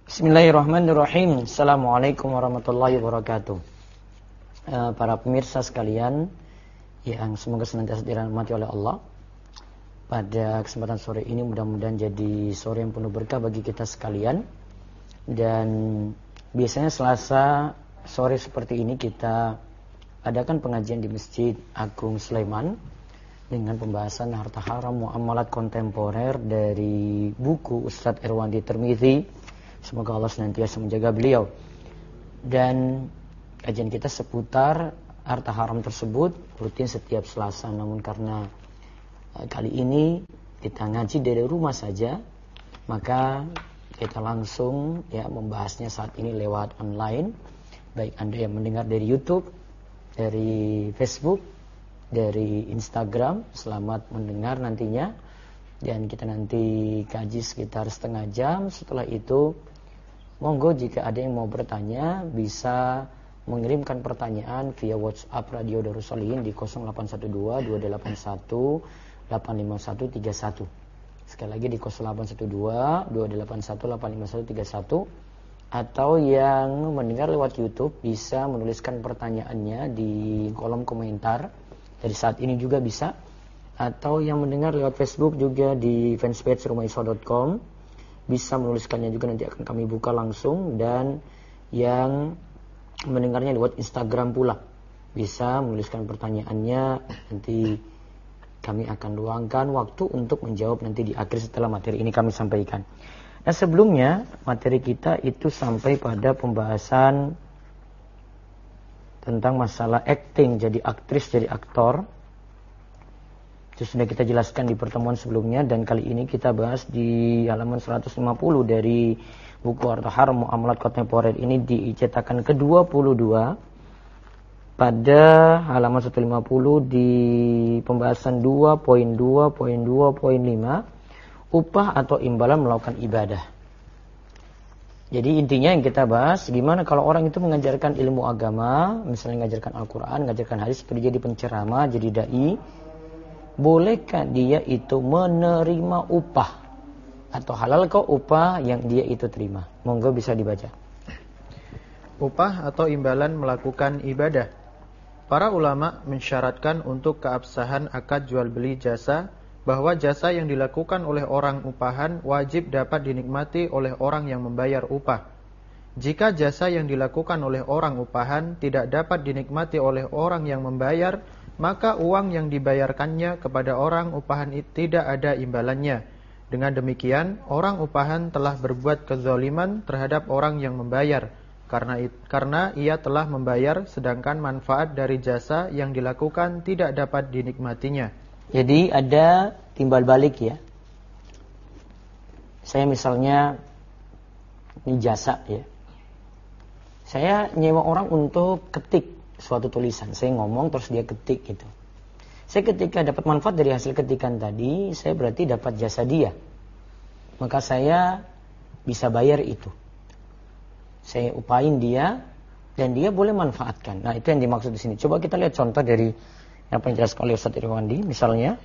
Bismillahirrahmanirrahim. Assalamualaikum warahmatullahi wabarakatuh. Para pemirsa sekalian yang semoga senantiasa dirahmati oleh Allah. Pada kesempatan sore ini mudah-mudahan jadi sore yang penuh berkah bagi kita sekalian. Dan biasanya Selasa sore seperti ini kita adakan pengajian di Masjid Agung Sleman dengan pembahasan harta haram muamalat kontemporer dari buku Ustadz Irwandi Tirmidzi. Semoga Allah senantiasa menjaga beliau. Dan kajian kita seputar harta haram tersebut rutin setiap Selasa. Namun karena kali ini kita ngaji dari rumah saja, maka kita langsung membahasnya saat ini lewat online. Baik Anda yang mendengar dari YouTube, dari Facebook, dari Instagram, selamat mendengar nantinya. Dan kita nanti kaji sekitar setengah jam. Setelah itu monggo jika ada yang mau bertanya bisa mengirimkan pertanyaan via WhatsApp Radio Darussolihin di 0812-281-85131. Sekali lagi di 0812-281-85131. Atau yang mendengar lewat YouTube bisa menuliskan pertanyaannya di kolom komentar. Dari saat ini juga bisa. Atau yang mendengar lewat Facebook juga di fanspage rumahiswa.com bisa menuliskannya juga, nanti akan kami buka langsung. Dan yang mendengarnya lewat Instagram pula bisa menuliskan pertanyaannya, nanti kami akan luangkan waktu untuk menjawab nanti di akhir setelah materi ini kami sampaikan. Nah, sebelumnya materi kita itu sampai pada pembahasan tentang masalah acting, jadi aktris, jadi aktor. Itu sudah kita jelaskan di pertemuan sebelumnya, dan kali ini kita bahas di halaman 150 dari buku Harta Haram Muamalat Kontemporer ini di cetakan ke-22 pada halaman 150 di pembahasan 2.2.2.5 upah atau imbalan melakukan ibadah. Jadi intinya yang kita bahas, gimana kalau orang itu mengajarkan ilmu agama, misalnya mengajarkan Al-Quran, mengajarkan hadis, seperti jadi penceramah, jadi dai. Bolehkah dia itu menerima upah? Atau halalkah upah yang dia itu terima? Monggo bisa dibaca. Upah atau imbalan melakukan ibadah. Para ulama mensyaratkan untuk keabsahan akad jual beli jasa bahwa jasa yang dilakukan oleh orang upahan wajib dapat dinikmati oleh orang yang membayar upah. Jika jasa yang dilakukan oleh orang upahan tidak dapat dinikmati oleh orang yang membayar, maka uang yang dibayarkannya kepada orang upahan tidak ada imbalannya. Dengan demikian, orang upahan telah berbuat kezaliman terhadap orang yang membayar, karena ia telah membayar sedangkan manfaat dari jasa yang dilakukan tidak dapat dinikmatinya. Jadi ada timbal balik ya. Saya misalnya ini jasa ya. Saya nyewa orang untuk ketik suatu tulisan, saya ngomong terus dia ketik gitu. Saya ketika dapat manfaat dari hasil ketikan tadi, saya berarti dapat jasa dia. Maka saya bisa bayar itu. Saya upahin dia dan dia boleh manfaatkan. Nah, itu yang dimaksud di sini. Coba kita lihat contoh dari yang dijelaskan oleh Ustadz Irwandi. Misalnya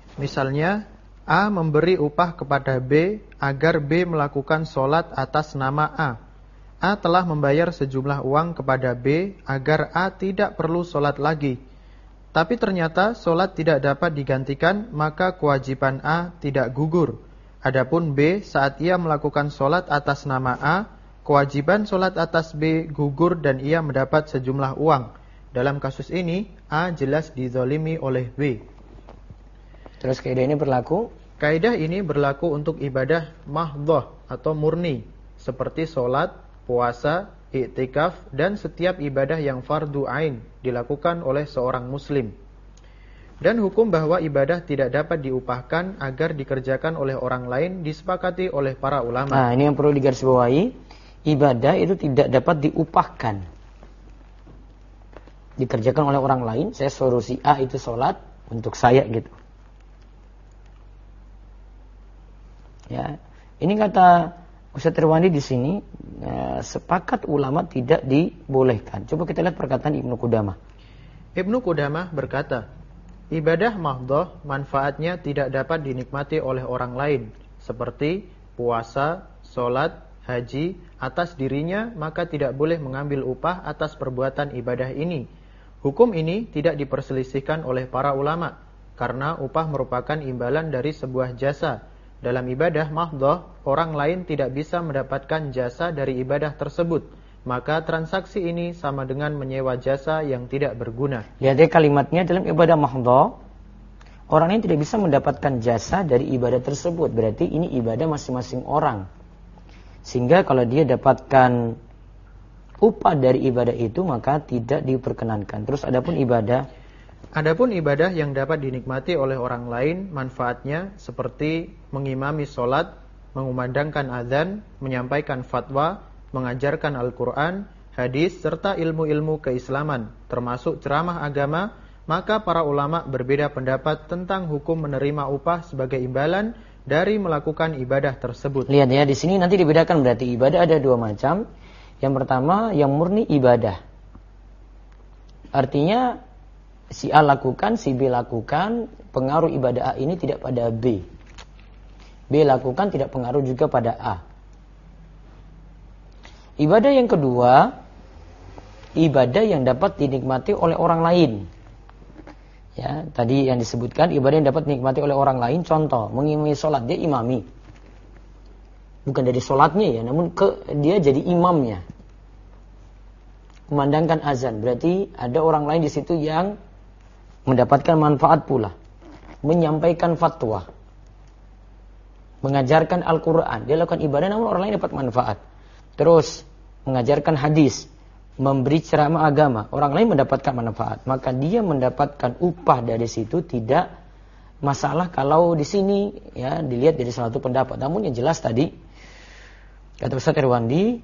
A memberi upah kepada B agar B melakukan sholat atas nama A. A telah membayar sejumlah uang kepada B agar A tidak perlu sholat lagi. Tapi ternyata sholat tidak dapat digantikan, maka kewajiban A tidak gugur. Adapun B saat ia melakukan sholat atas nama A, kewajiban sholat atas B gugur dan ia mendapat sejumlah uang. Dalam kasus ini, A jelas dizalimi oleh B. Terus kaidah ini berlaku? Kaidah ini berlaku untuk ibadah mahdhah atau murni, seperti sholat, puasa, iktikaf, dan setiap ibadah yang fardu ain dilakukan oleh seorang muslim. Dan hukum bahwa ibadah tidak dapat diupahkan agar dikerjakan oleh orang lain disepakati oleh para ulama. Nah, ini yang perlu digarisbawahi. Ibadah itu tidak dapat diupahkan, dikerjakan oleh orang lain. Saya suruh si A itu sholat untuk saya gitu. Ya, ini kata Ustadz Irwandi di sini, sepakat ulama tidak dibolehkan. Coba kita lihat perkataan Ibnu Qudamah. Ibnu Qudamah berkata, ibadah mahdhah manfaatnya tidak dapat dinikmati oleh orang lain, seperti puasa, sholat, haji atas dirinya, maka tidak boleh mengambil upah atas perbuatan ibadah ini. Hukum ini tidak diperselisihkan oleh para ulama, karena upah merupakan imbalan dari sebuah jasa. Dalam ibadah mahdhah, orang lain tidak bisa mendapatkan jasa dari ibadah tersebut. Maka transaksi ini sama dengan menyewa jasa yang tidak berguna. Lihat ya kalimatnya, dalam ibadah mahdhah, orang lain tidak bisa mendapatkan jasa dari ibadah tersebut. Berarti ini ibadah masing-masing orang. Sehingga kalau dia dapatkan upah dari ibadah itu, maka tidak diperkenankan. Terus adapun ibadah yang dapat dinikmati oleh orang lain, manfaatnya seperti mengimami sholat, mengumandangkan azan, menyampaikan fatwa, mengajarkan Al-Quran, hadis, serta ilmu-ilmu keislaman, termasuk ceramah agama, maka para ulama berbeda pendapat tentang hukum menerima upah sebagai imbalan dari melakukan ibadah tersebut. Lihat ya, di sini nanti dibedakan, berarti ibadah ada dua macam. Yang pertama, yang murni ibadah. Artinya, si A lakukan, si B lakukan, pengaruh ibadah A ini tidak pada B. B lakukan tidak pengaruh juga pada A. Ibadah yang kedua, ibadah yang dapat dinikmati oleh orang lain. Ya, tadi yang disebutkan ibadah yang dapat dinikmati oleh orang lain, contoh mengimami sholat, dia imami. Bukan dari sholatnya ya, namun dia jadi imamnya. Memandangkan azan, berarti ada orang lain di situ yang mendapatkan manfaat pula. Menyampaikan fatwa, mengajarkan Al-Quran, dia lakukan ibadah namun orang lain dapat manfaat. Terus mengajarkan hadis, memberi ceramah agama, orang lain mendapatkan manfaat, maka dia mendapatkan upah dari situ. Tidak masalah kalau di sini ya dilihat dari salah satu pendapat. Namun yang jelas tadi kata Ustaz Irwandi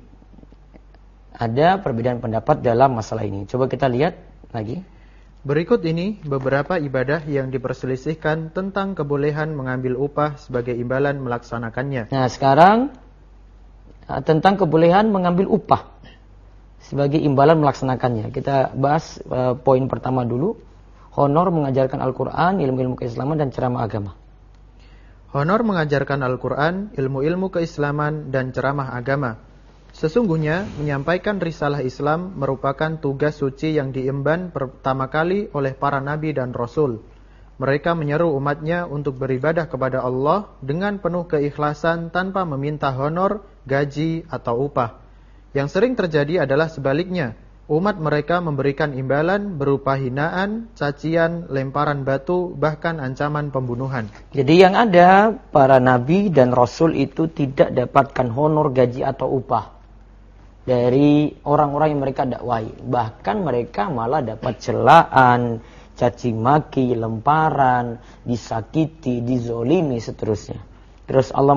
ada perbedaan pendapat dalam masalah ini. Coba kita lihat lagi. Berikut ini beberapa ibadah yang diperselisihkan tentang kebolehan mengambil upah sebagai imbalan melaksanakannya. Nah, sekarang tentang kebolehan mengambil upah sebagai imbalan melaksanakannya. Kita bahas poin pertama dulu. Honor mengajarkan Al-Quran, ilmu-ilmu keislaman, dan ceramah agama. Honor mengajarkan Al-Quran, ilmu-ilmu keislaman, dan ceramah agama. Sesungguhnya menyampaikan risalah Islam merupakan tugas suci yang diemban pertama kali oleh para nabi dan rasul. Mereka menyeru umatnya untuk beribadah kepada Allah dengan penuh keikhlasan tanpa meminta honor, gaji, atau upah. Yang sering terjadi adalah sebaliknya. Umat mereka memberikan imbalan berupa hinaan, cacian, lemparan batu, bahkan ancaman pembunuhan. Jadi yang ada, para nabi dan rasul itu tidak dapatkan honor, gaji, atau upah dari orang-orang yang mereka dakwahi. Bahkan mereka malah dapat celaan, caci maki, lemparan, disakiti, dizolimi, seterusnya. Terus Allah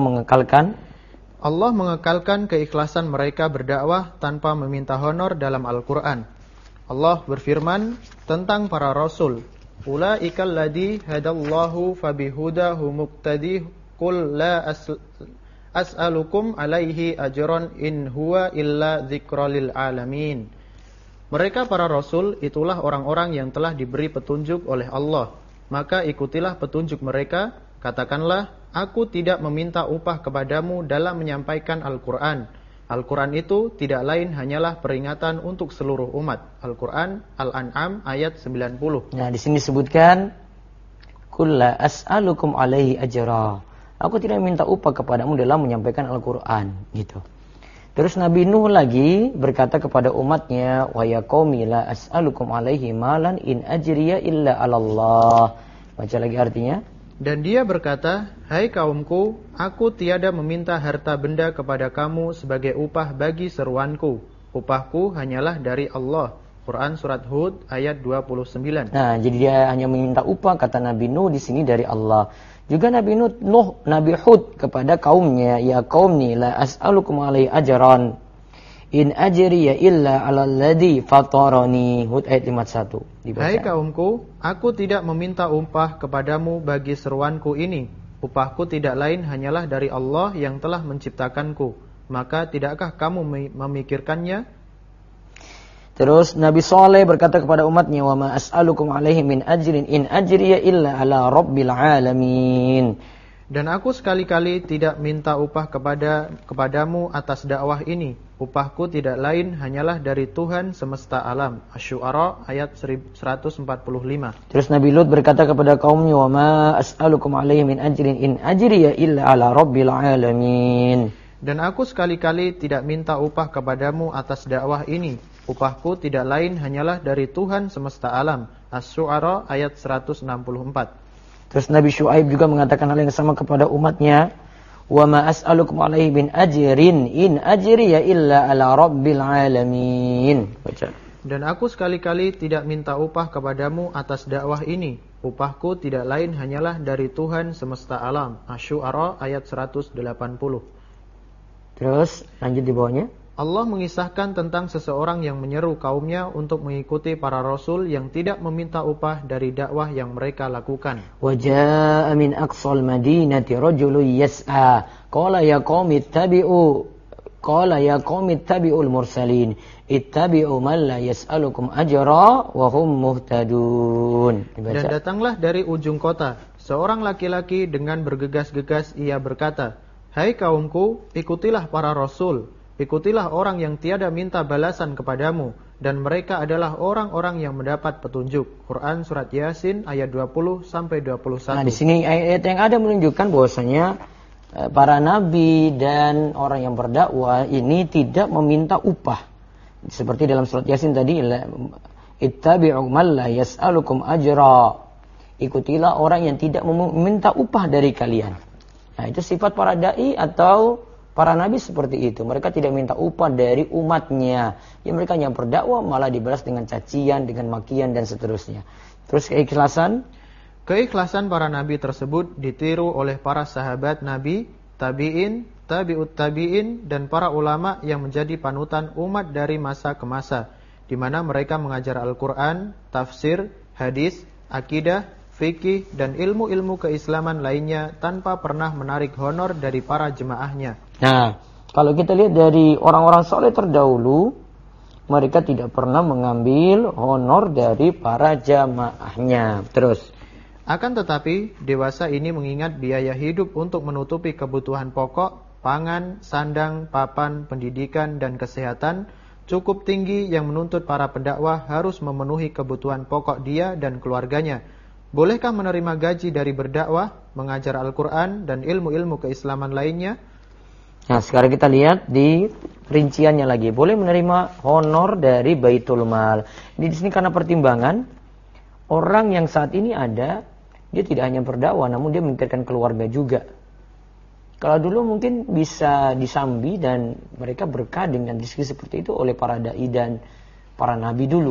mengekalkan keikhlasan mereka berdakwah tanpa meminta honor dalam Al-Quran. Allah berfirman tentang para rasul, Ulaikal ladzi hadallahu fabihudahu muqtadi qul la as'alukum alaihi ajran in huwa illa dzikralil alamin. Mereka para rasul itulah orang-orang yang telah diberi petunjuk oleh Allah. Maka ikutilah petunjuk mereka. Katakanlah, aku tidak meminta upah kepadamu dalam menyampaikan Al-Quran. Al-Quran itu tidak lain hanyalah peringatan untuk seluruh umat. Al-Quran, Al-An'am ayat 90. Nah, di sini disebutkan Qul la as'alukum alaihi ajra. Aku tidak minta upah kepadamu dalam menyampaikan Al-Quran, gitu. Terus Nabi Nuh lagi berkata kepada umatnya, wa ya qaumi la as'alukum alaihi malan in ajriya illa 'alallah. Baca lagi artinya. Dan dia berkata, hai kaumku, aku tiada meminta harta benda kepada kamu sebagai upah bagi seruanku. Upahku hanyalah dari Allah. Quran surat Hud ayat 29. Nah, jadi dia hanya meminta upah, kata Nabi Nuh di sini, dari Allah. Juga Nabi Nabi Hud kepada kaumnya, ya qaumni la as'alukum alaihi ajran in ajriya illa 'alal ladzi fatarani. Hud ayat 51. Dibaca. Hai kaumku, aku tidak meminta upah kepadamu bagi seruanku ini. Upahku tidak lain hanyalah dari Allah yang telah menciptakanku. Maka tidakkah kamu memikirkannya? Terus Nabi Saleh berkata kepada umatnya, wa ma as'alukum alaihi min ajrin in ajriya illa ala rabbil alamin. Dan aku sekali-kali tidak minta upah kepadamu atas dakwah ini. Upahku tidak lain hanyalah dari Tuhan semesta alam. Asy-Syu'ara ayat 145. Terus Nabi Lut berkata kepada kaumnya, "Wa ma as'alukum 'alaihi min ajrin in ajriya illa 'ala rabbil alamin." Dan aku sekali-kali tidak minta upah kepadamu atas dakwah ini. Upahku tidak lain hanyalah dari Tuhan semesta alam. Asy-Syu'ara ayat 164. Terus Nabi Syuaib juga mengatakan hal yang sama kepada umatnya, "Wa ma as'alukum 'alaihi min ajrin in ajriya illa 'ala rabbil alamin." Baca. Dan aku sekali-kali tidak minta upah kepadamu atas dakwah ini. Upahku tidak lain hanyalah dari Tuhan semesta alam. Asy-Syu'ara ayat 180. Terus lanjut di bawahnya. Allah mengisahkan tentang seseorang yang menyeru kaumnya untuk mengikuti para rasul yang tidak meminta upah dari dakwah yang mereka lakukan. Wa jaa'a min aqsal madinati rajulun yas'a qala ya qaumi ittabi'ul mursalin ittabi'u man la yas'alukum ajra wa hum muhtadun. Dan datanglah dari ujung kota seorang laki-laki dengan bergegas-gegas ia berkata, "Hai kaumku, ikutilah para rasul. Ikutilah orang yang tiada minta balasan kepadamu, dan mereka adalah orang-orang yang mendapat petunjuk." Quran surat Yasin ayat 20-21. Nah, di sini ayat yang ada menunjukkan bahwasanya para nabi dan orang yang berdakwah ini tidak meminta upah. Seperti dalam surat Yasin tadi, ittabi'u man la yas'alukum ajra. Ikutilah orang yang tidak meminta upah dari kalian. Nah, itu sifat para dai atau para nabi seperti itu. Mereka tidak minta upah dari umatnya. Ya, mereka yang berdakwah malah dibalas dengan cacian, dengan makian dan seterusnya. Terus keikhlasan. Keikhlasan para nabi tersebut ditiru oleh para sahabat nabi, tabi'in, tabi'ut tabi'in, dan para ulama yang menjadi panutan umat dari masa ke masa, di mana mereka mengajar Al-Quran, tafsir, hadis, akidah, fikih, dan ilmu-ilmu keislaman lainnya tanpa pernah menarik honor dari para jemaahnya. Nah, kalau kita lihat dari orang-orang soleh terdahulu, mereka tidak pernah mengambil honor dari para jamaahnya. Terus, akan tetapi, dewasa ini mengingat biaya hidup untuk menutupi kebutuhan pokok, pangan, sandang, papan, pendidikan, dan kesehatan cukup tinggi yang menuntut para pendakwah harus memenuhi kebutuhan pokok dia dan keluarganya. Bolehkah menerima gaji dari berdakwah, mengajar Al-Quran, dan ilmu-ilmu keislaman lainnya? Nah, sekarang kita lihat di rinciannya lagi. Boleh menerima honor dari Baitul Mal. Di sini karena pertimbangan orang yang saat ini ada, dia tidak hanya berdakwah, namun dia memikirkan keluarga juga. Kalau dulu mungkin bisa disambi dan mereka berkah dengan rezeki seperti itu oleh para dai dan para nabi dulu.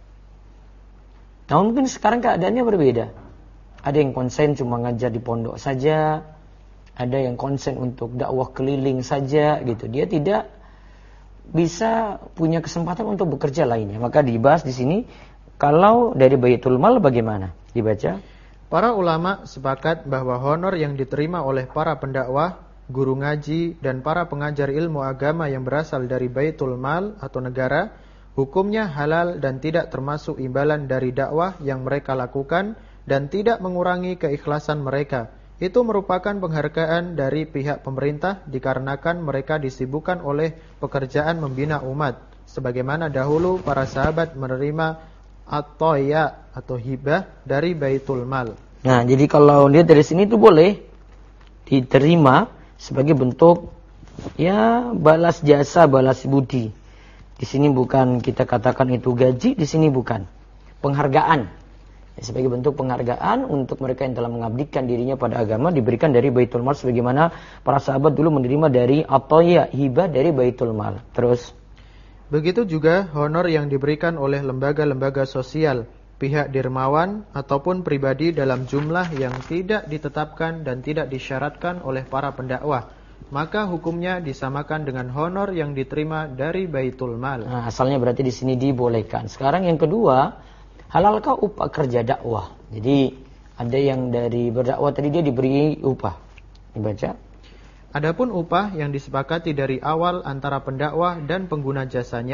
Namun mungkin sekarang keadaannya berbeda. Ada yang konsen cuma ngajar di pondok saja, ada yang konsen untuk dakwah keliling saja gitu. Dia tidak bisa punya kesempatan untuk bekerja lainnya. Maka dibahas di sini, kalau dari Baitul Mal bagaimana? Dibaca. Para ulama sepakat bahwa honor yang diterima oleh para pendakwah, guru ngaji, dan para pengajar ilmu agama yang berasal dari Baitul Mal atau negara, hukumnya halal dan tidak termasuk imbalan dari dakwah yang mereka lakukan dan tidak mengurangi keikhlasan mereka. Itu merupakan penghargaan dari pihak pemerintah dikarenakan mereka disibukkan oleh pekerjaan membina umat. Sebagaimana dahulu para sahabat menerima at-toya atau hibah dari Baitul Mal. Nah, jadi kalau lihat dari sini itu boleh diterima sebagai bentuk ya balas jasa, balas budi. Di sini bukan kita katakan itu gaji, di sini bukan. Penghargaan. Ya, sebagai bentuk penghargaan untuk mereka yang telah mengabdikan dirinya pada agama diberikan dari Baitul Mal sebagaimana para sahabat dulu menerima dari at-toya, hibah dari Baitul Mal. Terus begitu juga honor yang diberikan oleh lembaga-lembaga sosial, pihak dermawan ataupun pribadi dalam jumlah yang tidak ditetapkan dan tidak disyaratkan oleh para pendakwah, maka hukumnya disamakan dengan honor yang diterima dari Baitul Mal. Nah, asalnya berarti di sini dibolehkan. Sekarang yang kedua, halalkah upah kerja dakwah? Jadi ada yang dari berdakwah tadi dia diberi upah. Dibaca. Adapun upah yang disepakati dari awal antara pendakwah dan pengguna jasanya,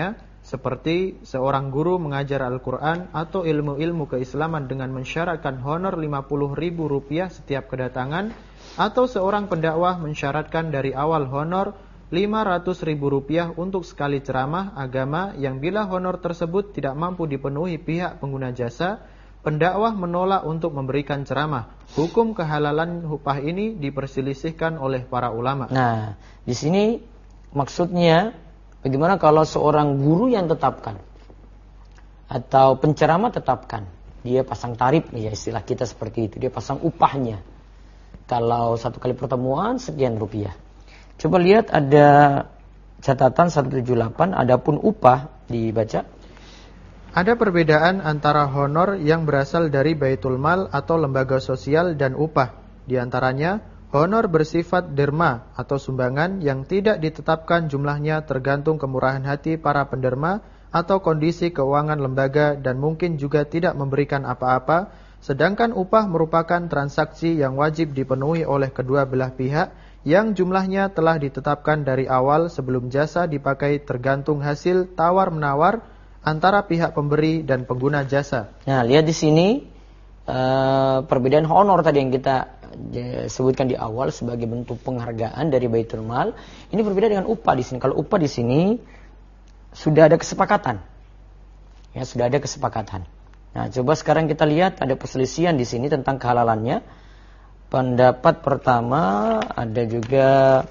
seperti seorang guru mengajar Al-Quran atau ilmu-ilmu keislaman dengan mensyaratkan honor Rp50.000 setiap kedatangan, atau seorang pendakwah mensyaratkan dari awal honor Rp500.000 untuk sekali ceramah agama yang bila honor tersebut tidak mampu dipenuhi pihak pengguna jasa, pendakwah menolak untuk memberikan ceramah. Hukum kehalalan upah ini diperselisihkan oleh para ulama. Nah, di sini maksudnya bagaimana kalau seorang guru yang tetapkan atau penceramah tetapkan, dia pasang tarif, ya istilah kita seperti itu, dia pasang upahnya. Kalau satu kali pertemuan sekian rupiah. Coba lihat ada catatan 178, adapun upah dibaca. Ada perbedaan antara honor yang berasal dari Baitul Mal atau lembaga sosial dan upah. Di antaranya, honor bersifat derma atau sumbangan yang tidak ditetapkan jumlahnya tergantung kemurahan hati para penderma atau kondisi keuangan lembaga dan mungkin juga tidak memberikan apa-apa. Sedangkan upah merupakan transaksi yang wajib dipenuhi oleh kedua belah pihak yang jumlahnya telah ditetapkan dari awal sebelum jasa dipakai tergantung hasil tawar-menawar antara pihak pemberi dan pengguna jasa. Nah, lihat di sini perbedaan honor tadi yang kita sebutkan di awal sebagai bentuk penghargaan dari Baitul Mal, ini berbeda dengan upah di sini. Kalau upah di sini sudah ada kesepakatan. Ya, sudah ada kesepakatan. Nah, coba sekarang kita lihat ada perselisihan di sini tentang kehalalannya. Pendapat pertama, ada juga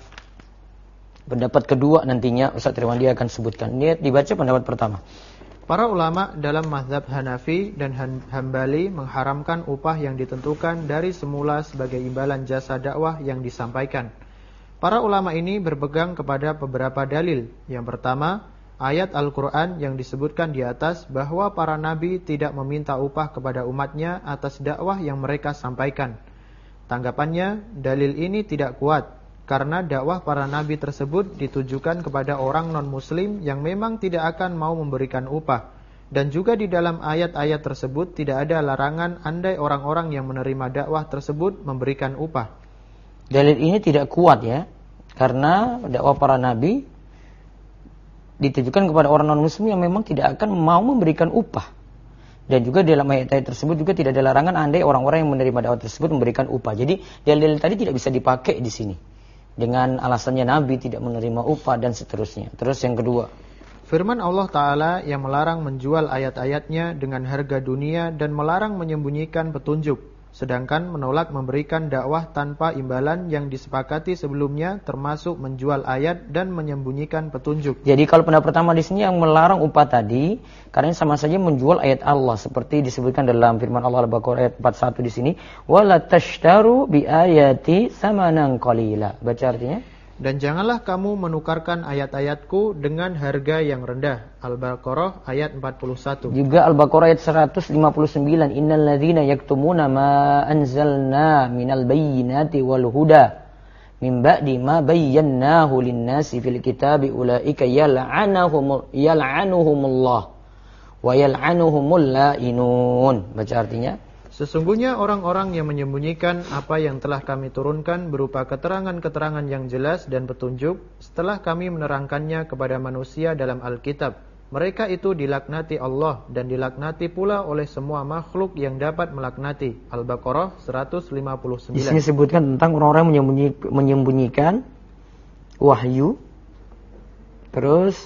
pendapat kedua nantinya Ustaz Ridwan akan sebutkan. Lihat dibaca pendapat pertama. Para ulama dalam mazhab Hanafi dan Hambali mengharamkan upah yang ditentukan dari semula sebagai imbalan jasa dakwah yang disampaikan. Para ulama ini berpegang kepada beberapa dalil. Yang pertama, ayat Al-Quran yang disebutkan di atas bahwa para nabi tidak meminta upah kepada umatnya atas dakwah yang mereka sampaikan. Tanggapannya, dalil ini tidak kuat karena dakwah para nabi tersebut ditujukan kepada orang non-muslim yang memang tidak akan mau memberikan upah. Dan juga di dalam ayat-ayat tersebut tidak ada larangan andai orang-orang yang menerima dakwah tersebut memberikan upah. Dalil ini tidak kuat ya, karena dakwah para nabi ditujukan kepada orang non-muslim yang memang tidak akan mau memberikan upah. Dan juga dalam ayat-ayat tersebut juga tidak ada larangan andai orang-orang yang menerima dakwah tersebut memberikan upah. Jadi dalil tadi tidak bisa dipakai di sini dengan alasannya Nabi tidak menerima upah dan seterusnya. Terus yang kedua, firman Allah Ta'ala yang melarang menjual ayat-ayatnya dengan harga dunia dan melarang menyembunyikan petunjuk, sedangkan menolak memberikan dakwah tanpa imbalan yang disepakati sebelumnya, termasuk menjual ayat dan menyembunyikan petunjuk. Jadi kalau pendapat pertama di sini yang melarang upah tadi, karena sama saja menjual ayat Allah seperti disebutkan dalam firman Allah Al-Baqarah ayat 41 di sini, wala tashtaru bi ayati samanan qalila. Baca artinya? Dan janganlah kamu menukarkan ayat-ayatku dengan harga yang rendah. Al-Baqarah ayat 41. Juga Al-Baqarah ayat 159. Innal ladzina yaktumuna ma anzalna minal bayyinati wal huda min ba'di ma bayyanahu lin-nasi fil kitabi ulaika yal'anuhumullah wa yal'anuhumul la'inun. Baca artinya? Sesungguhnya orang-orang yang menyembunyikan apa yang telah kami turunkan berupa keterangan-keterangan yang jelas dan petunjuk setelah kami menerangkannya kepada manusia dalam Alkitab, mereka itu dilaknati Allah dan dilaknati pula oleh semua makhluk yang dapat melaknati. Al-Baqarah 159. Di sini disebutkan tentang orang-orang yang menyembunyikan wahyu, terus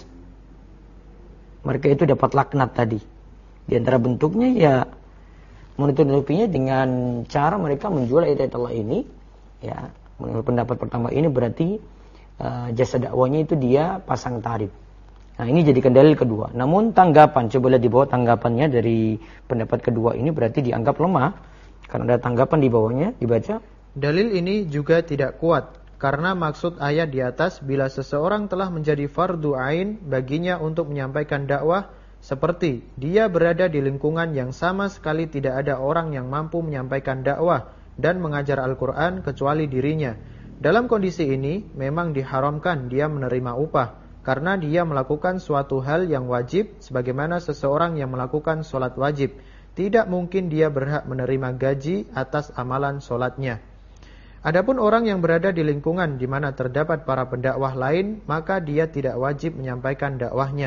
mereka itu dapat laknat tadi. Di antara bentuknya ya menutup-nutupinya dengan cara mereka menjual ayat-ayat Allah ini. Ya, menurut pendapat pertama ini berarti jasa dakwahnya itu dia pasang tarif. Nah, ini jadikan dalil kedua. Namun tanggapan, coba lihat di bawah tanggapannya dari pendapat kedua ini berarti dianggap lemah karena ada tanggapan di bawahnya, dibaca. Dalil ini juga tidak kuat karena maksud ayat di atas, bila seseorang telah menjadi fardu ain baginya untuk menyampaikan dakwah, seperti dia berada di lingkungan yang sama sekali tidak ada orang yang mampu menyampaikan dakwah dan mengajar Al-Quran kecuali dirinya. Dalam kondisi ini memang diharamkan dia menerima upah karena dia melakukan suatu hal yang wajib sebagaimana seseorang yang melakukan sholat wajib. Tidak mungkin dia berhak menerima gaji atas amalan sholatnya. Adapun orang yang berada di lingkungan di mana terdapat para pendakwah lain, maka dia tidak wajib menyampaikan dakwahnya.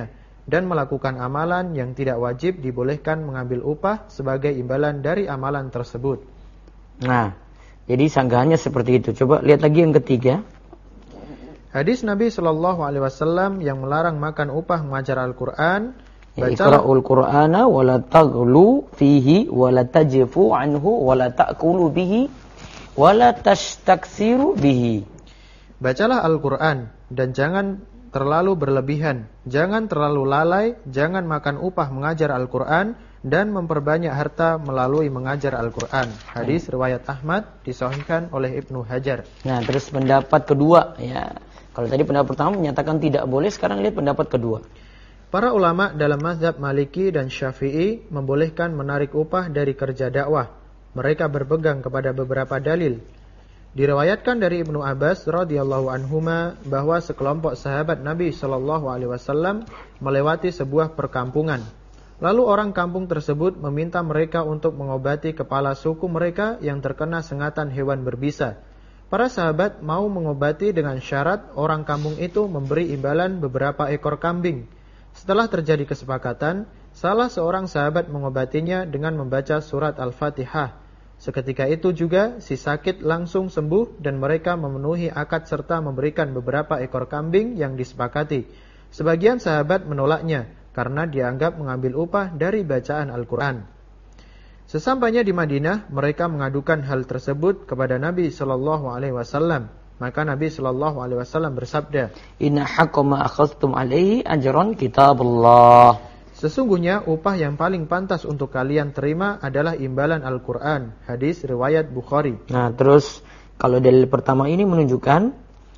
dan melakukan amalan yang tidak wajib dibolehkan mengambil upah sebagai imbalan dari amalan tersebut. Nah, jadi sanggahannya seperti itu. Coba lihat lagi yang ketiga. Hadis Nabi SAW yang melarang makan upah mengajar Al-Quran. Iqra'ul Qur'ana wa la taghlu fihi wa la tajfu anhu wa la ta'kulu bihi wa la tastaksiru bihi. Bacalah Al-Quran dan jangan terlalu berlebihan, jangan terlalu lalai, jangan makan upah mengajar Al-Quran dan memperbanyak harta melalui mengajar Al-Quran. Hadis riwayat Ahmad disahihkan oleh Ibnu Hajar. Nah, terus pendapat kedua ya. Kalau tadi pendapat pertama menyatakan tidak boleh, sekarang lihat pendapat kedua. Para ulama dalam mazhab Maliki dan Syafi'i membolehkan menarik upah dari kerja dakwah. Mereka berpegang kepada beberapa dalil. Diriwayatkan dari Ibnu Abbas radhiyallahu anhuma bahwa sekelompok sahabat Nabi sallallahu alaihi wasallam melewati sebuah perkampungan. Lalu orang kampung tersebut meminta mereka untuk mengobati kepala suku mereka yang terkena sengatan hewan berbisa. Para sahabat mau mengobati dengan syarat orang kampung itu memberi imbalan beberapa ekor kambing. Setelah terjadi kesepakatan, salah seorang sahabat mengobatinya dengan membaca surat Al-Fatihah. Seketika itu juga si sakit langsung sembuh dan mereka memenuhi akad serta memberikan beberapa ekor kambing yang disepakati. Sebagian sahabat menolaknya karena dianggap mengambil upah dari bacaan Al-Quran. Sesampainya di Madinah, mereka mengadukan hal tersebut kepada Nabi SAW. Maka Nabi SAW bersabda, Inna haqqa ma akhadhtum alaihi ajran kitabullah. Sesungguhnya upah yang paling pantas untuk kalian terima adalah imbalan Al-Quran. Hadis riwayat Bukhari. Nah, terus kalau dalil pertama ini menunjukkan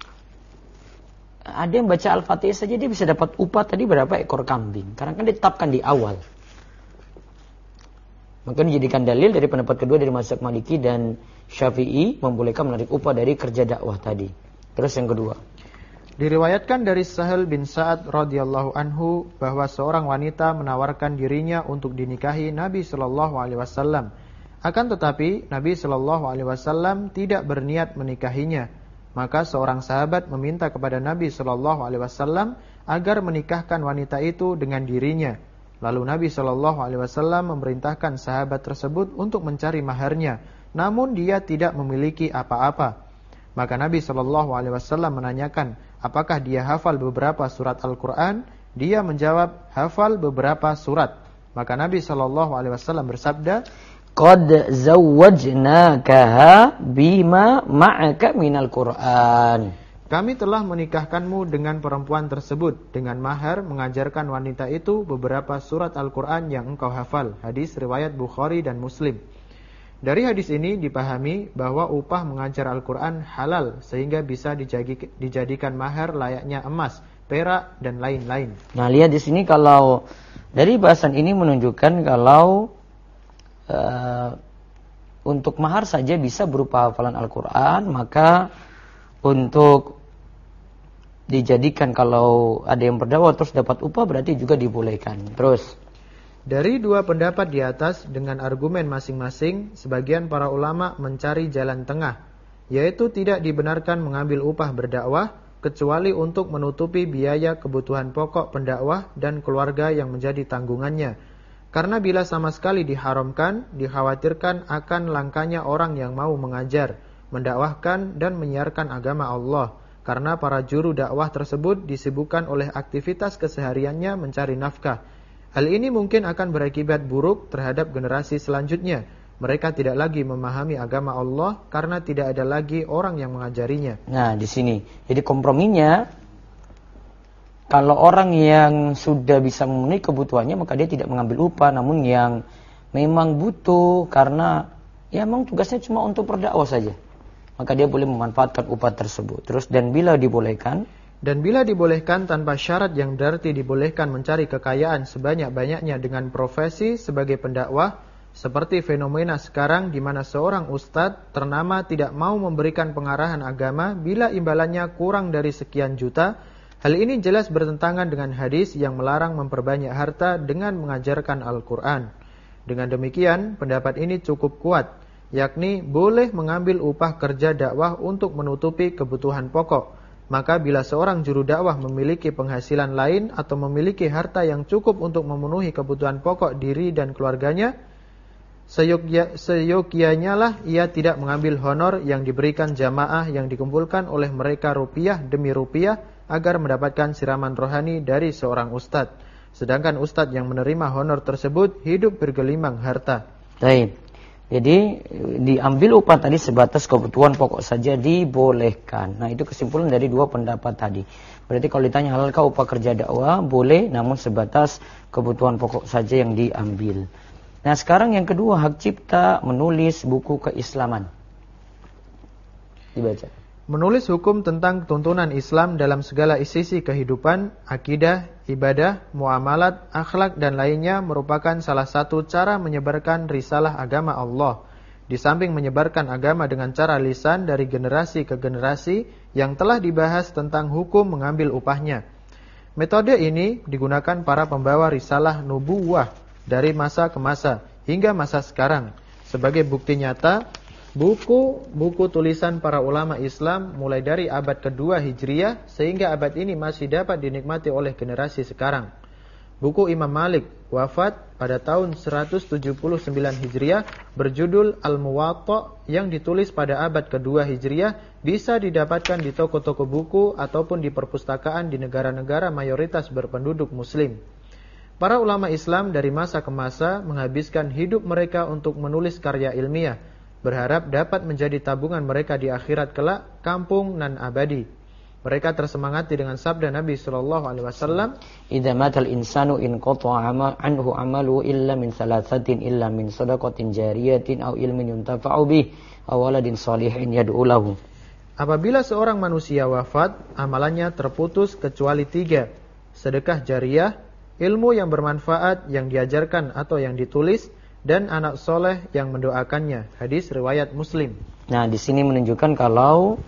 ada yang baca Al-Fatihah saja dia bisa dapat upah tadi berapa ekor kambing. Karena kan ditetapkan di awal. Maka dijadikan dalil dari pendapat kedua dari mazhab Maliki dan Syafi'i membolehkan menarik upah dari kerja dakwah tadi. Terus yang kedua. Diriwayatkan dari Sahal bin Sa'ad radhiyallahu anhu bahwa seorang wanita menawarkan dirinya untuk dinikahi Nabi sallallahu alaihi wasallam. Akan tetapi Nabi sallallahu alaihi wasallam tidak berniat menikahinya. Maka seorang sahabat meminta kepada Nabi sallallahu alaihi wasallam agar menikahkan wanita itu dengan dirinya. Lalu Nabi sallallahu alaihi wasallam memerintahkan sahabat tersebut untuk mencari maharnya, namun dia tidak memiliki apa-apa. Maka Nabi sallallahu alaihi wasallam menanyakan, apakah dia hafal beberapa surat Al-Quran? Dia menjawab, hafal beberapa surat. Maka Nabi sallallahu alaihi wasallam bersabda, Qad zawwajnakaha bima ma'aka minal Qur'an. Kami telah menikahkanmu dengan perempuan tersebut dengan mahar mengajarkan wanita itu beberapa surat Al-Quran yang engkau hafal. Hadis riwayat Bukhari dan Muslim. Dari hadis ini dipahami bahwa upah mengajar Al-Quran halal sehingga bisa dijadikan mahar layaknya emas, perak dan lain-lain. Nah, lihat di sini kalau dari bahasan ini menunjukkan kalau untuk mahar saja bisa berupa hafalan Al-Quran, maka untuk dijadikan kalau ada yang berdakwah terus dapat upah berarti juga dibolehkan. Terus dari dua pendapat di atas dengan argumen masing-masing, sebagian para ulama mencari jalan tengah, yaitu tidak dibenarkan mengambil upah berdakwah kecuali untuk menutupi biaya kebutuhan pokok pendakwah dan keluarga yang menjadi tanggungannya. Karena bila sama sekali diharamkan, dikhawatirkan akan langkanya orang yang mau mengajar, mendakwahkan dan menyiarkan agama Allah. Karena para juru dakwah tersebut disibukkan oleh aktivitas kesehariannya mencari nafkah. Hal ini mungkin akan berakibat buruk terhadap generasi selanjutnya. Mereka tidak lagi memahami agama Allah karena tidak ada lagi orang yang mengajarinya. Nah, di sini. Jadi komprominya, kalau orang yang sudah bisa memenuhi kebutuhannya maka dia tidak mengambil upah. Namun yang memang butuh karena ya memang tugasnya cuma untuk berdakwah saja, maka dia boleh memanfaatkan upah tersebut. Terus dan bila dibolehkan tanpa syarat yang berarti dibolehkan mencari kekayaan sebanyak-banyaknya dengan profesi sebagai pendakwah, seperti fenomena sekarang di mana seorang ustadz ternama tidak mau memberikan pengarahan agama bila imbalannya kurang dari sekian juta. Hal ini jelas bertentangan dengan hadis yang melarang memperbanyak harta dengan mengajarkan Al-Quran. Dengan demikian, pendapat ini cukup kuat, yakni boleh mengambil upah kerja dakwah untuk menutupi kebutuhan pokok. Maka bila seorang juru dakwah memiliki penghasilan lain atau memiliki harta yang cukup untuk memenuhi kebutuhan pokok diri dan keluarganya, seyogyanya lah ia tidak mengambil honor yang diberikan jamaah yang dikumpulkan oleh mereka rupiah demi rupiah agar mendapatkan siraman rohani dari seorang ustadz. Sedangkan ustadz yang menerima honor tersebut hidup bergelimang harta. Baik. Jadi diambil upah tadi sebatas kebutuhan pokok saja dibolehkan. Nah, itu kesimpulan dari dua pendapat tadi. Berarti kalau ditanya halalkah upah kerja dakwah, boleh, namun sebatas kebutuhan pokok saja yang diambil. Nah, sekarang yang kedua, hak cipta menulis buku keislaman. Dibaca. Menulis hukum tentang tuntunan Islam dalam segala sisi kehidupan, akidah, ibadah, muamalat, akhlak dan lainnya merupakan salah satu cara menyebarkan risalah agama Allah. Di samping menyebarkan agama dengan cara lisan dari generasi ke generasi yang telah dibahas tentang hukum mengambil upahnya. Metode ini digunakan para pembawa risalah nubuwah dari masa ke masa hingga masa sekarang. Sebagai bukti nyata, buku tulisan para ulama Islam mulai dari abad kedua Hijriah sehingga abad ini masih dapat dinikmati oleh generasi sekarang. Buku Imam Malik wafat pada tahun 179 Hijriah berjudul Al-Muwatta yang ditulis pada abad kedua Hijriah bisa didapatkan di toko-toko buku ataupun di perpustakaan di negara-negara mayoritas berpenduduk muslim. Para ulama Islam dari masa ke masa menghabiskan hidup mereka untuk menulis karya ilmiah, berharap dapat menjadi tabungan mereka di akhirat kelak, kampung nan abadi. Mereka tersemangati dengan sabda Nabi SAW, "Idza matal insanu in qata'a anhu 'amalu illa min thalathatin illa min shadaqatin jariyatin aw ilmin yuntafa'u bih aw waladin shalihin yad'u lahu." Apabila seorang manusia wafat, amalannya terputus kecuali 3, sedekah jariah, ilmu yang bermanfaat yang diajarkan atau yang ditulis, dan anak soleh yang mendoakannya. Hadis riwayat Muslim. Nah, di sini menunjukkan kalau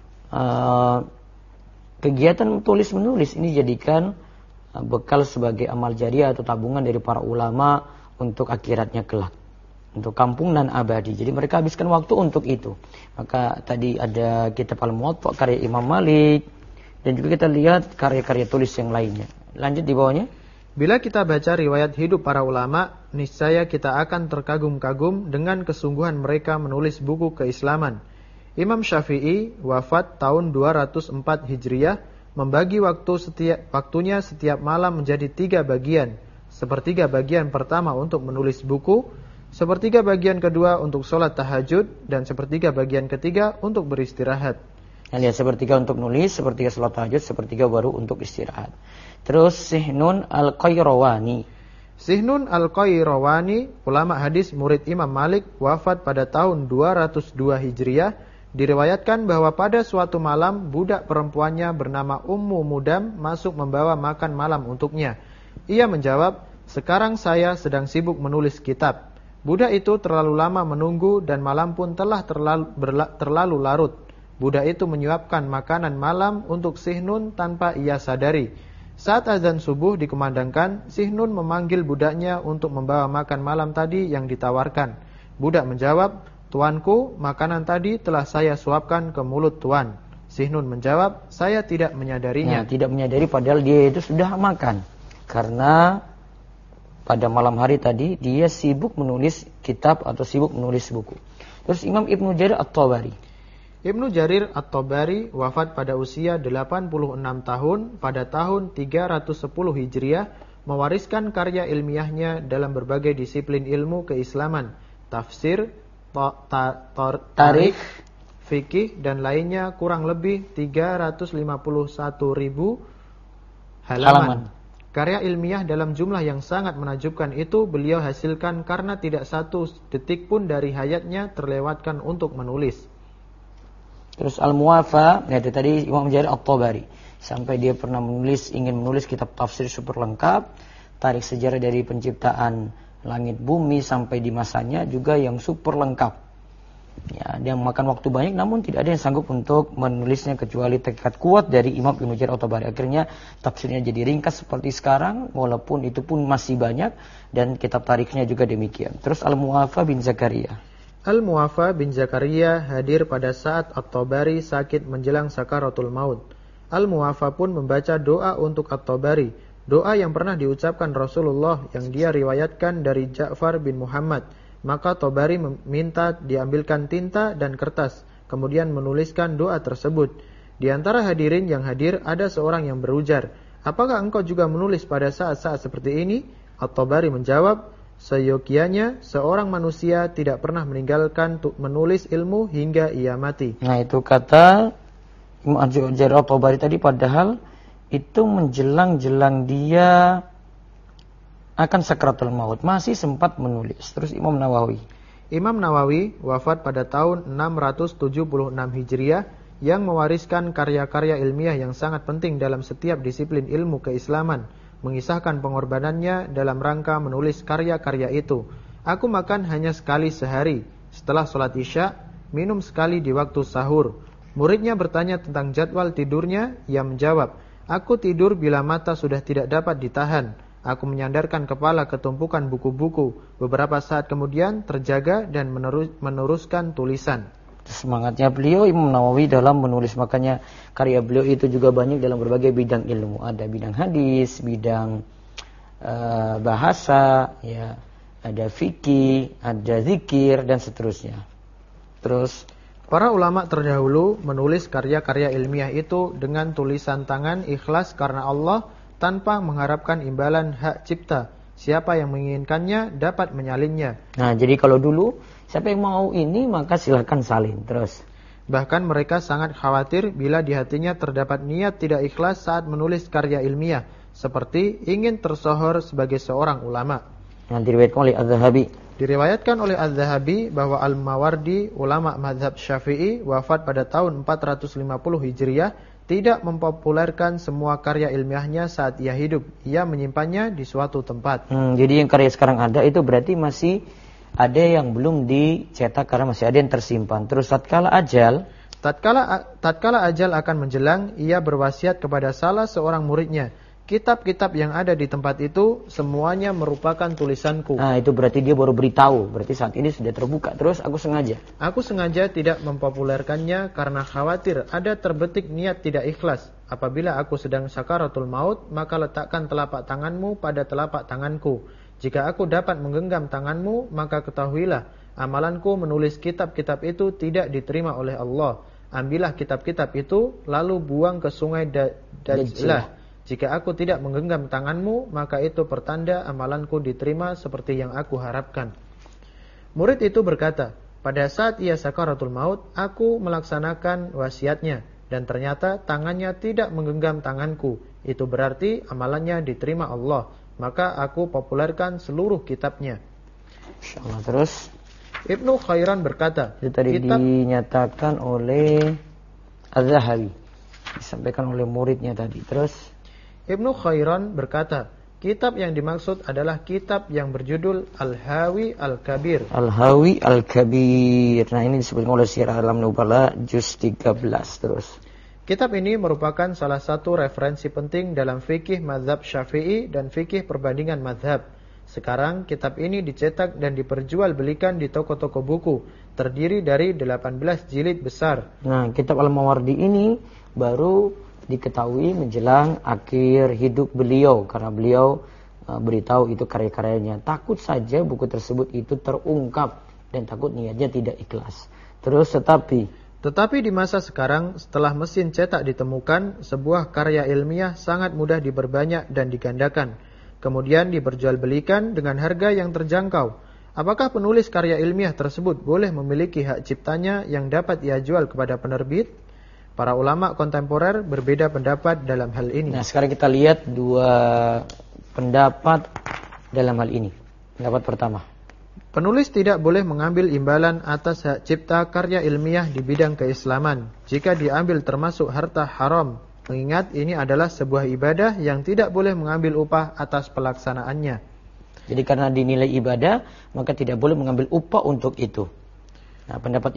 kegiatan tulis-menulis ini jadikan bekal sebagai amal jariah atau tabungan dari para ulama untuk akhiratnya kelak, untuk kampung dan abadi. Jadi mereka habiskan waktu untuk itu. Maka tadi ada kitab Al-Muwatta karya Imam Malik, dan juga kita lihat karya-karya tulis yang lainnya. Lanjut di bawahnya. Bila kita baca riwayat hidup para ulama, niscaya kita akan terkagum-kagum dengan kesungguhan mereka menulis buku keislaman. Imam Syafi'i wafat tahun 204 Hijriah, membagi waktunya setiap malam menjadi 3 bagian. Sepertiga bagian pertama untuk menulis buku, sepertiga bagian kedua untuk sholat tahajud, dan sepertiga bagian ketiga untuk beristirahat. Nah, lihat, sepertiga untuk nulis, sepertiga sholat tahajud, sepertiga baru untuk istirahat. Terus Sihnun Al-Qayrawani. Sihnun Al-Qayrawani, ulama hadis murid Imam Malik, wafat pada tahun 202 Hijriah. Diriwayatkan bahwa pada suatu malam budak perempuannya bernama Ummu Mudam masuk membawa makan malam untuknya. Ia menjawab, "Sekarang saya sedang sibuk menulis kitab." Budak itu terlalu lama menunggu dan malam pun telah terlalu larut. Budak itu menyuapkan makanan malam untuk Sihnun tanpa ia sadari. Saat azan subuh dikumandangkan, Sihnun memanggil budaknya untuk membawa makan malam tadi yang ditawarkan. Budak menjawab, "Tuanku, makanan tadi telah saya suapkan ke mulut tuan." Sihnun menjawab, "Saya tidak menyadarinya." Nah, tidak menyadari padahal dia itu sudah makan. Karena pada malam hari tadi dia sibuk menulis kitab atau sibuk menulis buku. Terus Imam Ibnu Jarir At-Tabari. Ibnu Jarir At-Tabari wafat pada usia 86 tahun pada tahun 310 Hijriah, mewariskan karya ilmiahnya dalam berbagai disiplin ilmu keislaman, tafsir, tarikh, fikih, dan lainnya, kurang lebih 351.000 halaman. Karya ilmiah dalam jumlah yang sangat menakjubkan itu beliau hasilkan karena tidak satu detik pun dari hayatnya terlewatkan untuk menulis. Terus Al-Muwafa, ya tadi Imam Jarir At-Tabari, sampai dia pernah ingin menulis kitab tafsir super lengkap, tarik sejarah dari penciptaan langit bumi sampai di masanya juga yang super lengkap. Ya, dia memakan waktu banyak, namun tidak ada yang sanggup untuk menulisnya kecuali tekad kuat dari Imam Ibnu Jarir At-Tabari. Akhirnya tafsirnya jadi ringkas seperti sekarang, walaupun itu pun masih banyak, dan kitab tarikhnya juga demikian. Terus Al-Muwafa bin Zakaria. Al-Muwafa bin Zakaria hadir pada saat At-Tabari sakit menjelang sakaratul maut. Al-Muwafa pun membaca doa untuk At-Tabari, doa yang pernah diucapkan Rasulullah yang dia riwayatkan dari Ja'far bin Muhammad. Maka Tabari meminta diambilkan tinta dan kertas, kemudian menuliskan doa tersebut. Di antara hadirin yang hadir ada seorang yang berujar, "Apakah engkau juga menulis pada saat-saat seperti ini?" At-Tabari menjawab, "Seyogianya seorang manusia tidak pernah meninggalkan menulis ilmu hingga ia mati." Nah, itu kata Imam At-Tabari tadi, padahal itu menjelang-jelang dia akan sakratul maut masih sempat menulis. Terus Imam Nawawi wafat pada tahun 676 Hijriah yang mewariskan karya-karya ilmiah yang sangat penting dalam setiap disiplin ilmu keislaman, mengisahkan pengorbanannya dalam rangka menulis karya-karya itu. "Aku makan hanya sekali sehari, setelah sholat isya, minum sekali di waktu sahur." Muridnya bertanya tentang jadwal tidurnya, ia menjawab, "Aku tidur bila mata sudah tidak dapat ditahan. Aku menyandarkan kepala ke tumpukan buku-buku. Beberapa saat kemudian terjaga dan meneruskan tulisan." Semangatnya beliau Imam Nawawi dalam menulis, makanya karya beliau itu juga banyak dalam berbagai bidang ilmu. Ada bidang hadis, bidang bahasa, ya, ada fikih, ada zikir dan seterusnya. Terus para ulama terdahulu menulis karya-karya ilmiah itu dengan tulisan tangan ikhlas karena Allah tanpa mengharapkan imbalan hak cipta. Siapa yang menginginkannya dapat menyalinnya. Nah, jadi kalau dulu siapa yang mau ini maka silakan salin. Terus bahkan mereka sangat khawatir bila di hatinya terdapat niat tidak ikhlas saat menulis karya ilmiah, seperti ingin tersohor sebagai seorang ulama. Nah, diriwayatkan oleh Az-Zahabi bahwa Al-Mawardi, ulama mazhab Syafi'i, wafat pada tahun 450 Hijriah, tidak mempopulerkan semua karya ilmiahnya saat ia hidup. Ia menyimpannya di suatu tempat. Jadi yang karya sekarang ada itu berarti masih ada yang belum dicetak karena masih ada yang tersimpan. Terus tatkala ajal akan menjelang, ia berwasiat kepada salah seorang muridnya, "Kitab-kitab yang ada di tempat itu semuanya merupakan tulisanku." Nah, itu berarti dia baru beritahu. Berarti saat ini sudah terbuka. Terus aku sengaja tidak mempopulerkannya karena khawatir ada terbetik niat tidak ikhlas. Apabila aku sedang sakaratul maut, maka letakkan telapak tanganmu pada telapak tanganku. Jika aku dapat menggenggam tanganmu, maka ketahuilah amalanku menulis kitab-kitab itu tidak diterima oleh Allah. Ambillah kitab-kitab itu lalu buang ke sungai Dajlah. Jika aku tidak menggenggam tanganmu, maka itu pertanda amalanku diterima seperti yang aku harapkan. Murid itu berkata, "Pada saat ia sakaratul maut, aku melaksanakan wasiatnya, dan ternyata tangannya tidak menggenggam tanganku. Itu berarti amalannya diterima Allah. Maka aku populerkan seluruh kitabnya." Insyaallah. Terus Ibnu Khairan berkata, itu tadi dinyatakan oleh Az-Zahabi, disampaikan oleh muridnya tadi. Terus Ibnu Khairan berkata, kitab yang dimaksud adalah kitab yang berjudul Al-Hawi Al-Kabir. Al-Hawi Al-Kabir. Nah, ini disebutkan oleh Syiar Alam Nubala juz 13. Terus kitab ini merupakan salah satu referensi penting dalam fikih mazhab Syafi'i dan fikih perbandingan mazhab. Sekarang kitab ini dicetak dan diperjualbelikan di toko-toko buku. Terdiri dari 18 jilid besar. Nah, kitab Al-Mawardi ini baru diketahui menjelang akhir hidup beliau, karena beliau beritahu itu karya-karyanya. Takut saja buku tersebut itu terungkap dan takut niatnya tidak ikhlas. Terus tetapi di masa sekarang, setelah mesin cetak ditemukan, sebuah karya ilmiah sangat mudah diperbanyak dan digandakan, kemudian diperjualbelikan dengan harga yang terjangkau. Apakah penulis karya ilmiah tersebut boleh memiliki hak ciptanya yang dapat ia jual kepada penerbit? Para ulama kontemporer berbeda pendapat dalam hal ini. Nah, sekarang kita lihat dua pendapat dalam hal ini. Pendapat pertama, penulis tidak boleh mengambil imbalan atas hak cipta karya ilmiah di bidang keislaman jika diambil termasuk harta haram, mengingat ini adalah sebuah ibadah yang tidak boleh mengambil upah atas pelaksanaannya. Jadi karena dinilai ibadah, maka tidak boleh mengambil upah untuk itu. Nah, pendapat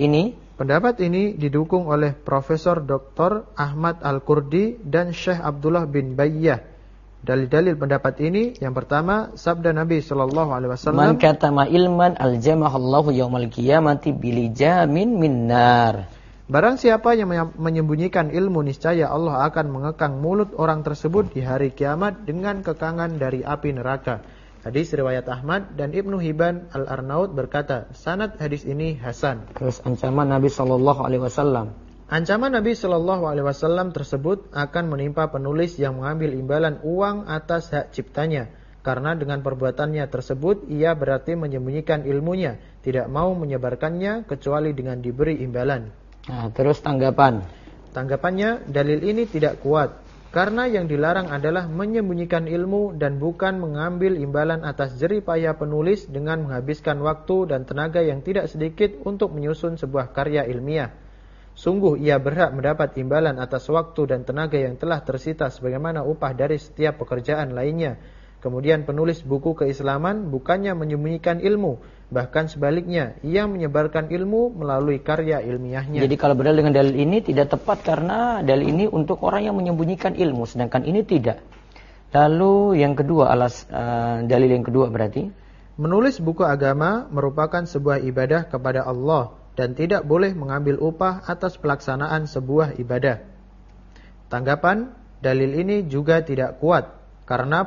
ini didukung oleh Profesor Dr. Ahmad Al-Kurdi dan Syekh Abdullah bin Bayyah. Dalil-dalil pendapat ini, yang pertama, sabda Nabi SAW, "Man katama ilman aljamahallahu yaumal qiyamati bilijamin min nar." Barang siapa yang menyembunyikan ilmu, niscaya Allah akan mengekang mulut orang tersebut di hari kiamat dengan kekangan dari api neraka. Hadis riwayat Ahmad dan Ibnu Hibban Al-Arnaud berkata, sanad hadis ini hasan. Terus ancaman Nabi SAW. Ancaman Nabi SAW tersebut akan menimpa penulis yang mengambil imbalan uang atas hak ciptanya. Karena dengan perbuatannya tersebut, ia berarti menyembunyikan ilmunya, tidak mau menyebarkannya kecuali dengan diberi imbalan. Nah, terus tanggapan. Tanggapannya, dalil ini tidak kuat. Karena yang dilarang adalah menyembunyikan ilmu dan bukan mengambil imbalan atas jerih payah penulis dengan menghabiskan waktu dan tenaga yang tidak sedikit untuk menyusun sebuah karya ilmiah. Sungguh ia berhak mendapat imbalan atas waktu dan tenaga yang telah tersita sebagaimana upah dari setiap pekerjaan lainnya. Kemudian penulis buku keislaman bukannya menyembunyikan ilmu, bahkan sebaliknya, ia menyebarkan ilmu melalui karya ilmiahnya. Jadi kalau berdalil dengan dalil ini tidak tepat karena dalil ini untuk orang yang menyembunyikan ilmu, sedangkan ini tidak. Lalu yang kedua, dalil yang kedua berarti? Menulis buku agama merupakan sebuah ibadah kepada Allah dan tidak boleh mengambil upah atas pelaksanaan sebuah ibadah. Tanggapan, dalil ini juga tidak kuat karena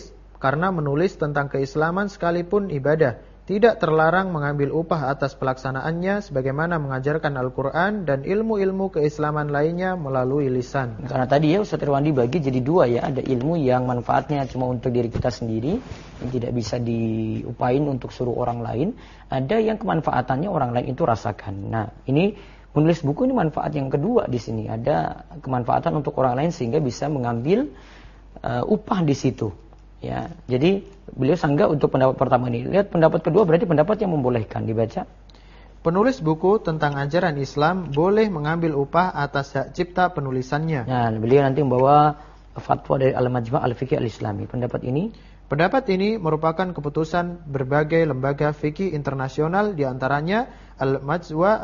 menulis tentang keislaman sekalipun ibadah tidak terlarang mengambil upah atas pelaksanaannya sebagaimana mengajarkan Al-Quran dan ilmu-ilmu keislaman lainnya melalui lisan. Karena tadi ya Ustaz Irwandi bagi jadi dua ya, ada ilmu yang manfaatnya cuma untuk diri kita sendiri yang tidak bisa diupain untuk suruh orang lain, ada yang kemanfaatannya orang lain itu rasakan. Nah, ini menulis buku ini manfaat yang kedua di sini, ada kemanfaatan untuk orang lain sehingga bisa mengambil upah di situ. Ya, jadi beliau sanggah untuk pendapat pertama ini. Lihat pendapat kedua berarti pendapat yang membolehkan dibaca. Penulis buku tentang ajaran Islam boleh mengambil upah atas hak cipta penulisannya. Nah, beliau nanti membawa fatwa dari Al-Majma' Al-Fiqh Al-Islami. Pendapat ini merupakan keputusan berbagai lembaga fikih internasional, di antaranya Al-Majma'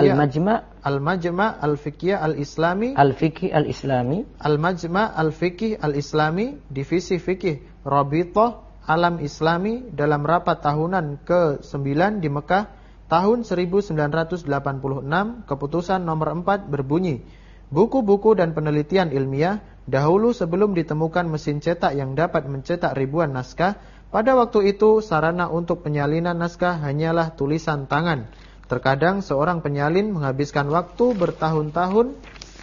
Al-Fiqh Al-Islami, Al-Majma' Al-Fiqh Al-Islami, Divisi Fikih Rabithah Alam Islami dalam rapat tahunan ke-9 di Mekah tahun 1986, keputusan nomor 4 berbunyi, buku-buku dan penelitian ilmiah dahulu sebelum ditemukan mesin cetak yang dapat mencetak ribuan naskah, pada waktu itu sarana untuk penyalinan naskah hanyalah tulisan tangan. Terkadang seorang penyalin menghabiskan waktu bertahun-tahun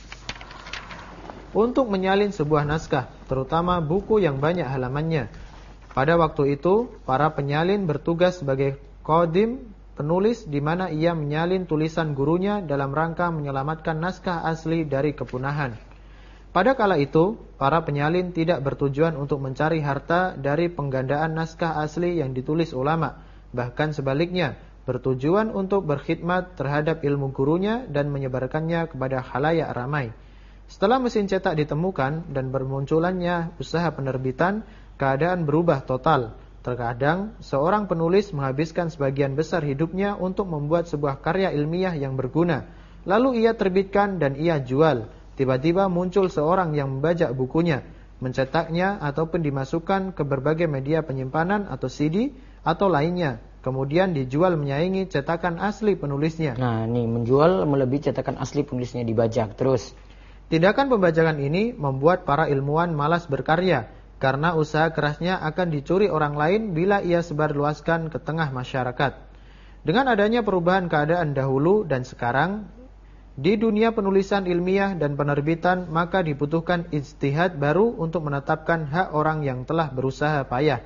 untuk menyalin sebuah naskah, terutama buku yang banyak halamannya. Pada waktu itu, para penyalin bertugas sebagai qadim, penulis, di mana ia menyalin tulisan gurunya dalam rangka menyelamatkan naskah asli dari kepunahan. Pada kala itu, para penyalin tidak bertujuan untuk mencari harta dari penggandaan naskah asli yang ditulis ulama, bahkan sebaliknya, bertujuan untuk berkhidmat terhadap ilmu gurunya dan menyebarkannya kepada khalayak ramai. Setelah mesin cetak ditemukan dan bermunculannya usaha penerbitan, keadaan berubah total. Terkadang, seorang penulis menghabiskan sebagian besar hidupnya untuk membuat sebuah karya ilmiah yang berguna. Lalu ia terbitkan dan ia jual. Tiba-tiba muncul seorang yang membajak bukunya, mencetaknya ataupun dimasukkan ke berbagai media penyimpanan atau CD atau lainnya. Kemudian dijual menyaingi cetakan asli penulisnya. Nah, ini menjual melebihi cetakan asli penulisnya, dibajak. Terus, tindakan pembajakan ini membuat para ilmuwan malas berkarya, karena usaha kerasnya akan dicuri orang lain bila ia sebarluaskan ke tengah masyarakat. Dengan adanya perubahan keadaan dahulu dan sekarang, di dunia penulisan ilmiah dan penerbitan, maka dibutuhkan ijtihad baru untuk menetapkan hak orang yang telah bersusah payah.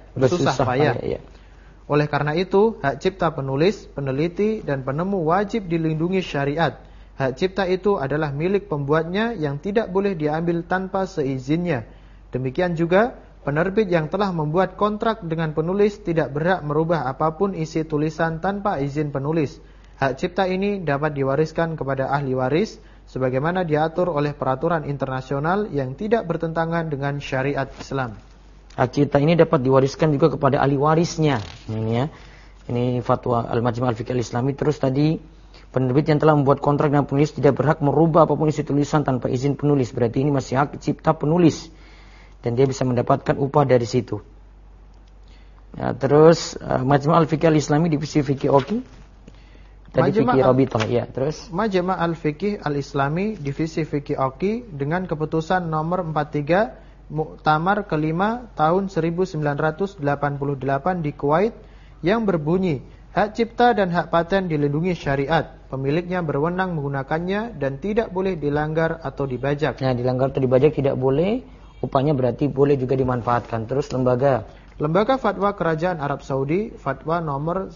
Iya. Oleh karena itu, hak cipta penulis, peneliti, dan penemu wajib dilindungi syariat. Hak cipta itu adalah milik pembuatnya yang tidak boleh diambil tanpa seizinnya. Demikian juga, penerbit yang telah membuat kontrak dengan penulis tidak berhak merubah apapun isi tulisan tanpa izin penulis. Hak cipta ini dapat diwariskan kepada ahli waris, sebagaimana diatur oleh peraturan internasional yang tidak bertentangan dengan syariat Islam. Hak cipta ini dapat diwariskan juga kepada ahli warisnya. Ini ya. Ini fatwa Al-Majma' Al-Fiqh Al-Islami. Terus tadi, penerbit yang telah membuat kontrak dengan penulis tidak berhak merubah apapun isi tulisan tanpa izin penulis. Berarti ini masih hak cipta penulis. Dan dia bisa mendapatkan upah dari situ. Ya, terus Majma' Al-Fiqh Al-Islami divisi fikih Oki. Tadi fikih Rabithah, ya. Terus Majma' al-Fiqih al-Islami Divisi Fikih Oki dengan keputusan nomor 43 Muktamar kelima tahun 1988 di Kuwait yang berbunyi, hak cipta dan hak paten dilindungi syariat. Pemiliknya berwenang menggunakannya dan tidak boleh dilanggar atau dibajak. Nah, dilanggar atau dibajak tidak boleh, upahnya berarti boleh juga dimanfaatkan. Terus Lembaga Fatwa Kerajaan Arab Saudi, Fatwa nomor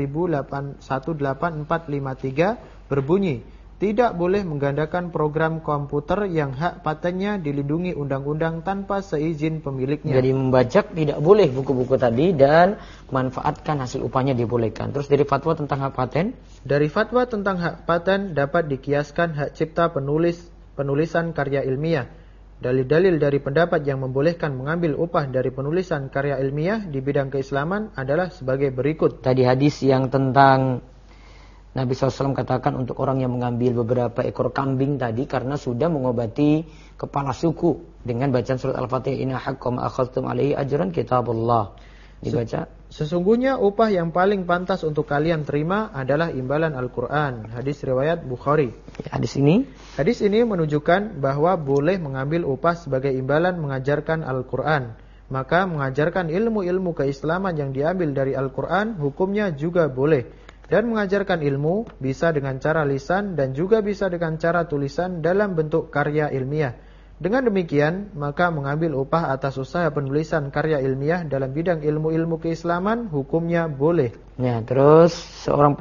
18453 berbunyi, tidak boleh menggandakan program komputer yang hak patennya dilindungi undang-undang tanpa seizin pemiliknya. Jadi membajak tidak boleh buku-buku tadi dan manfaatkan hasil upahnya dibolehkan. Terus dari fatwa tentang hak paten? Dari fatwa tentang hak paten dapat dikiaskan hak cipta penulisan karya ilmiah. Dalil-dalil dari pendapat yang membolehkan mengambil upah dari penulisan karya ilmiah di bidang keislaman adalah sebagai berikut. Tadi hadis yang tentang Nabi SAW katakan untuk orang yang mengambil beberapa ekor kambing tadi karena sudah mengobati kepala suku dengan bacaan surat Al-Fatihah, inna haqqo ma akhadtum alaihi ajran kitabullah. Dibaca. Sesungguhnya upah yang paling pantas untuk kalian terima adalah imbalan Al-Quran. Hadis riwayat Bukhari. Hadis ini menunjukkan bahwa boleh mengambil upah sebagai imbalan mengajarkan Al-Quran. Maka mengajarkan ilmu-ilmu keislaman yang diambil dari Al-Quran hukumnya juga boleh. Dan mengajarkan ilmu bisa dengan cara lisan dan juga bisa dengan cara tulisan dalam bentuk karya ilmiah. Dengan demikian, maka mengambil upah atas usaha penulisan karya ilmiah dalam bidang ilmu-ilmu keislaman hukumnya boleh. Ya, terus seorang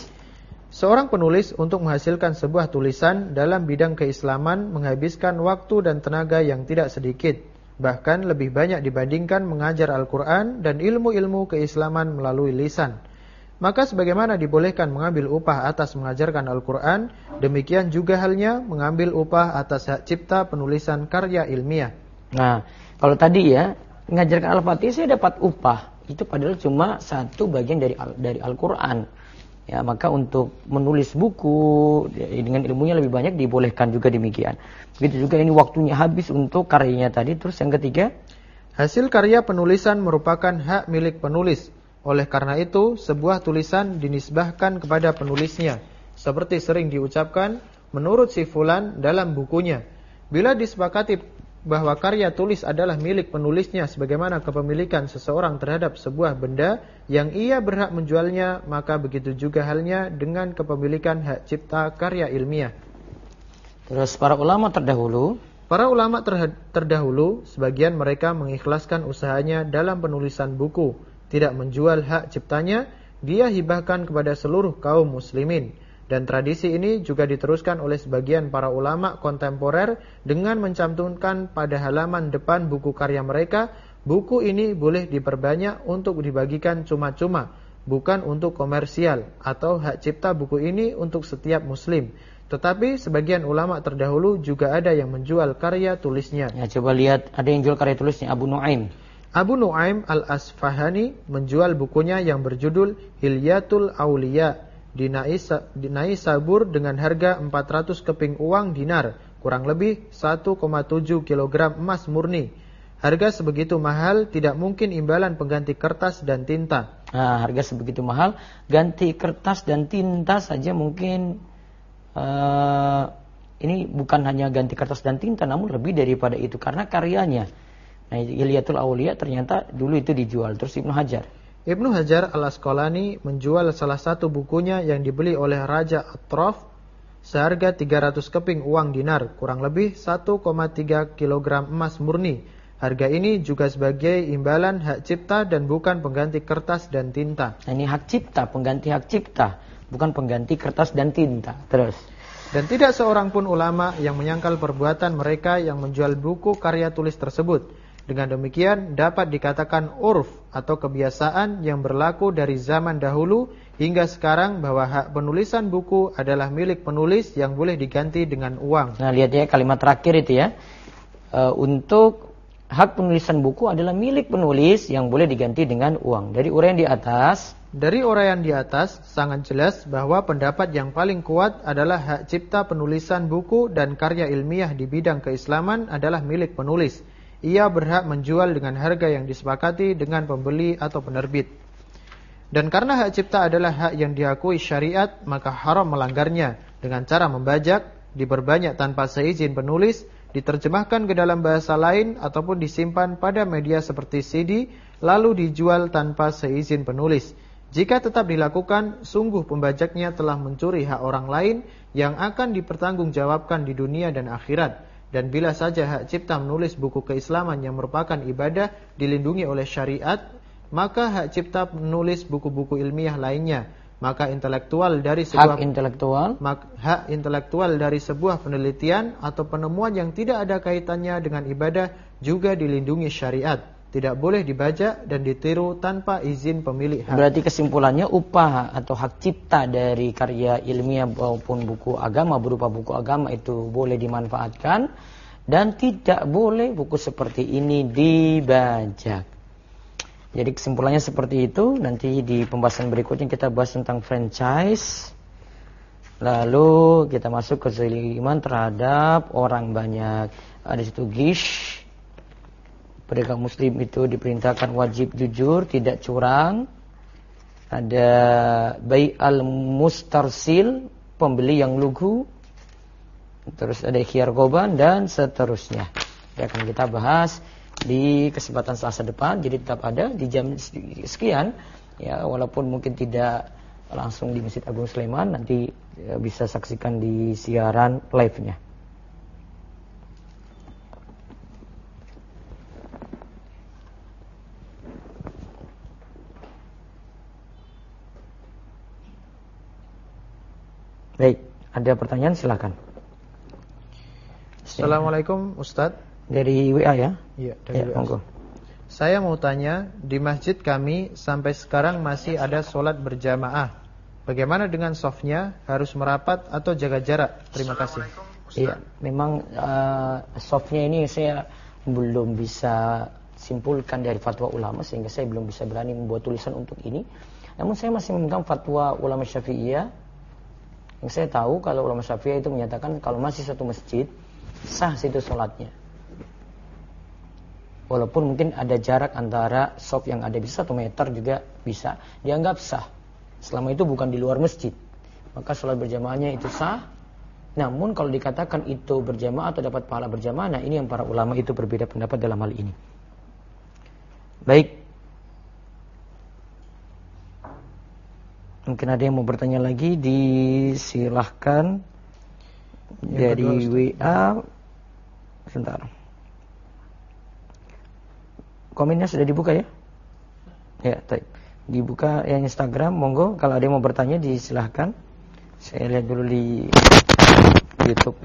penulis untuk menghasilkan sebuah tulisan dalam bidang keislaman menghabiskan waktu dan tenaga yang tidak sedikit, bahkan lebih banyak dibandingkan mengajar Al-Quran dan ilmu-ilmu keislaman melalui lisan. Maka sebagaimana dibolehkan mengambil upah atas mengajarkan Al-Quran, demikian juga halnya mengambil upah atas hak cipta penulisan karya ilmiah. Nah, kalau tadi ya, mengajarkan Al-Fatihah saya dapat upah. Itu padahal cuma satu bagian dari Al-Quran. Ya, maka untuk menulis buku dengan ilmunya lebih banyak dibolehkan juga demikian. Begitu juga ini waktunya habis untuk karyanya tadi. Terus yang ketiga, hasil karya penulisan merupakan hak milik penulis. Oleh karena itu, sebuah tulisan dinisbahkan kepada penulisnya, seperti sering diucapkan, menurut si fulan dalam bukunya. Bila disepakati bahwa karya tulis adalah milik penulisnya sebagaimana kepemilikan seseorang terhadap sebuah benda yang ia berhak menjualnya, maka begitu juga halnya dengan kepemilikan hak cipta karya ilmiah. Terus para ulama terdahulu, sebagian mereka mengikhlaskan usahanya dalam penulisan buku, tidak menjual hak ciptanya, dia hibahkan kepada seluruh kaum muslimin. Dan tradisi ini juga diteruskan oleh sebagian para ulama kontemporer dengan mencantumkan pada halaman depan buku karya mereka, buku ini boleh diperbanyak untuk dibagikan cuma-cuma, bukan untuk komersial, atau hak cipta buku ini untuk setiap muslim. Tetapi sebagian ulama terdahulu juga ada yang menjual karya tulisnya. Ya, coba lihat, ada yang jual karya tulisnya Abu Nu'aim al-Asfahani menjual bukunya yang berjudul Hilyatul Auliya di Naisabur dengan harga 400 keping uang dinar, kurang lebih 1,7 kg emas murni. Harga sebegitu mahal tidak mungkin imbalan pengganti kertas dan tinta. Nah, harga sebegitu mahal, ganti kertas dan tinta saja mungkin ini bukan hanya ganti kertas dan tinta, namun lebih daripada itu karena karyanya. Nah, Hilyatul Auliya ternyata dulu itu dijual. Terus Ibnu Hajar al-Asqalani menjual salah satu bukunya yang dibeli oleh Raja Atraf seharga 300 keping uang dinar, kurang lebih 1,3 kg emas murni. Harga ini juga sebagai imbalan hak cipta dan bukan pengganti kertas dan tinta. Nah, ini hak cipta, pengganti hak cipta, bukan pengganti kertas dan tinta. Terus, dan tidak seorang pun ulama yang menyangkal perbuatan mereka yang menjual buku karya tulis tersebut. Dengan demikian dapat dikatakan urf atau kebiasaan yang berlaku dari zaman dahulu hingga sekarang bahwa hak penulisan buku adalah milik penulis yang boleh diganti dengan uang. Nah, lihat ya kalimat terakhir itu ya. Untuk hak penulisan buku adalah milik penulis yang boleh diganti dengan uang. Dari uraian di atas sangat jelas bahwa pendapat yang paling kuat adalah hak cipta penulisan buku dan karya ilmiah di bidang keislaman adalah milik penulis. Ia berhak menjual dengan harga yang disepakati dengan pembeli atau penerbit. Dan karena hak cipta adalah hak yang diakui syariat, maka haram melanggarnya dengan cara membajak, diperbanyak tanpa seizin penulis, diterjemahkan ke dalam bahasa lain, ataupun disimpan pada media seperti CD, lalu dijual tanpa seizin penulis. Jika tetap dilakukan, sungguh pembajaknya telah mencuri hak orang lain yang akan dipertanggungjawabkan di dunia dan akhirat. Dan bila saja hak cipta menulis buku keislaman yang merupakan ibadah dilindungi oleh syariat, maka hak cipta menulis buku-buku ilmiah lainnya, maka intelektual dari sebuah hak intelektual dari sebuah penelitian atau penemuan yang tidak ada kaitannya dengan ibadah juga dilindungi syariat. Tidak boleh dibajak dan ditiru tanpa izin pemilik hak. Berarti kesimpulannya upah atau hak cipta dari karya ilmiah maupun buku agama berupa buku agama itu boleh dimanfaatkan dan tidak boleh buku seperti ini dibajak. Jadi kesimpulannya seperti itu. Nanti di pembahasan berikutnya kita bahas tentang franchise. Lalu kita masuk ke kezaliman terhadap orang banyak. Ada situ ghish. Pedagang muslim itu diperintahkan wajib jujur, tidak curang. Ada bai'al mustarsil, pembeli yang lugu. Terus ada khiyar goban dan seterusnya. Yang akan kita bahas di kesempatan Selasa depan. Jadi tetap ada di jam sekian ya, walaupun mungkin tidak langsung di Masjid Agung Sleman, nanti bisa saksikan di siaran live-nya. Baik, ada pertanyaan silakan. Assalamualaikum Ustadz. Dari WA ya? Iya, dari WA. Monggo. Saya mau tanya, di masjid kami sampai sekarang masih ada sholat berjamaah. Bagaimana dengan softnya? Harus merapat atau jaga jarak? Terima kasih. Iya, memang softnya ini saya belum bisa simpulkan dari fatwa ulama, sehingga saya belum bisa berani membuat tulisan untuk ini. Namun saya masih memegang fatwa ulama Syafi'iyah. Yang saya tahu kalau ulama Syafi'iyah itu menyatakan kalau masih satu masjid, sah situ sholatnya. Walaupun mungkin ada jarak antara shop yang ada bisa 1 meter juga bisa, dianggap sah. Selama itu bukan di luar masjid, maka sholat berjamaahnya itu sah. Namun kalau dikatakan itu berjamaah atau dapat pahala berjamaah, nah ini yang para ulama itu berbeda pendapat dalam hal ini. Baik. Mungkin ada yang mau bertanya lagi, disilahkan dari WA. Sebentar. Komennya sudah dibuka ya? Ya, baik. Dibuka yang Instagram, monggo. Kalau ada yang mau bertanya, disilahkan. Saya lihat dulu di YouTube.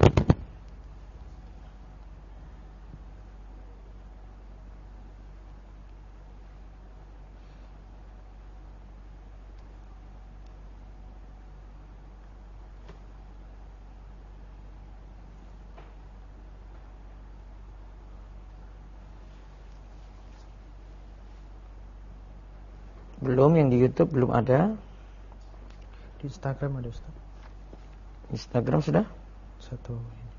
Belum, yang di YouTube belum ada. Di Instagram ada Ustaz. Instagram sudah? Satu.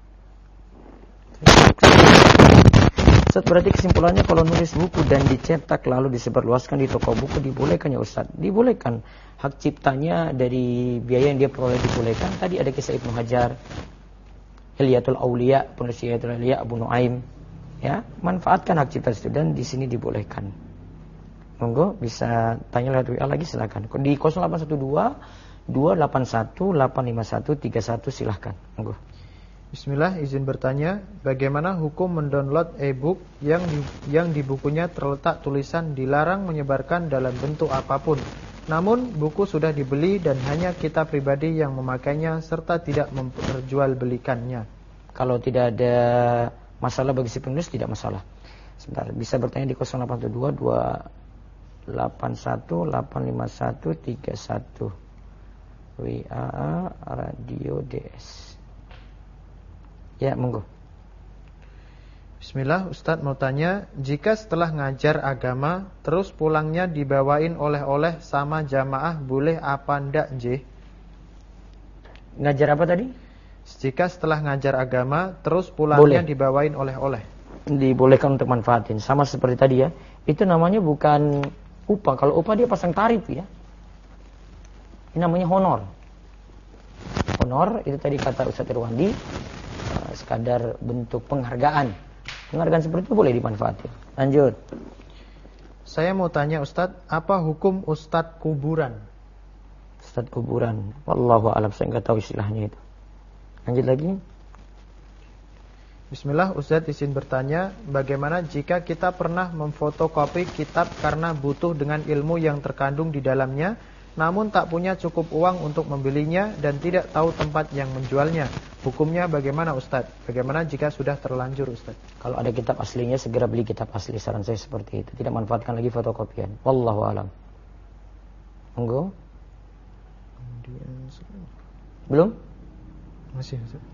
Ustaz, berarti kesimpulannya kalau nulis buku dan dicetak lalu disebarluaskan di toko buku dibolehkan ya Ustaz? Dibolehkan. Hak ciptanya dari biaya yang dia peroleh dibolehkan. Tadi ada kisah Ibnu Hajar, Hilyatul Auliya, penulis Hilyatul Auliya Abu Nuaim. Ya, manfaatkan hak cipta itu dan di sini dibolehkan. Monggo bisa tanya lewat WA lagi silakan. Di 0812 281 851 31 silahkan. Monggo. Bismillah, izin bertanya, bagaimana hukum mendownload e-book yang di bukunya terletak tulisan dilarang menyebarkan dalam bentuk apapun. Namun buku sudah dibeli dan hanya kita pribadi yang memakainya serta tidak memperjualbelikannya. Kalau tidak ada masalah bagi si penulis tidak masalah. Sebentar, bisa bertanya di 0812 281 851 31 WA Radio DS. Ya, monggo. Bismillah, Ustadz mau tanya, jika setelah ngajar agama terus pulangnya dibawain oleh-oleh sama jamaah, boleh apa ndak, J? Ngajar apa tadi? Jika setelah ngajar agama terus pulangnya dibawain oleh-oleh. Dibolehkan untuk manfaatin. Sama seperti tadi ya. Itu namanya bukan upah. Kalau upah dia pasang tarif ya. Ini namanya honor. Honor itu tadi kata Ustaz Irwandi, sekadar bentuk penghargaan. Penghargaan seperti itu boleh dimanfaatkan. Lanjut. Saya mau tanya Ustadz, apa hukum Ustadz kuburan? Ustadz kuburan, wallahu a'lam, saya nggak tahu istilahnya itu. Lanjut lagi. Bismillah, Ustadz izin bertanya, bagaimana jika kita pernah memfotokopi kitab karena butuh dengan ilmu yang terkandung di dalamnya, namun tak punya cukup uang untuk membelinya dan tidak tahu tempat yang menjualnya? Hukumnya bagaimana Ustadz? Bagaimana jika sudah terlanjur Ustadz? Kalau ada kitab aslinya, segera beli kitab asli. Saran saya seperti itu. Tidak manfaatkan lagi fotokopian. Wallahu a'lam. Monggo. Belum? Masih Ustadz.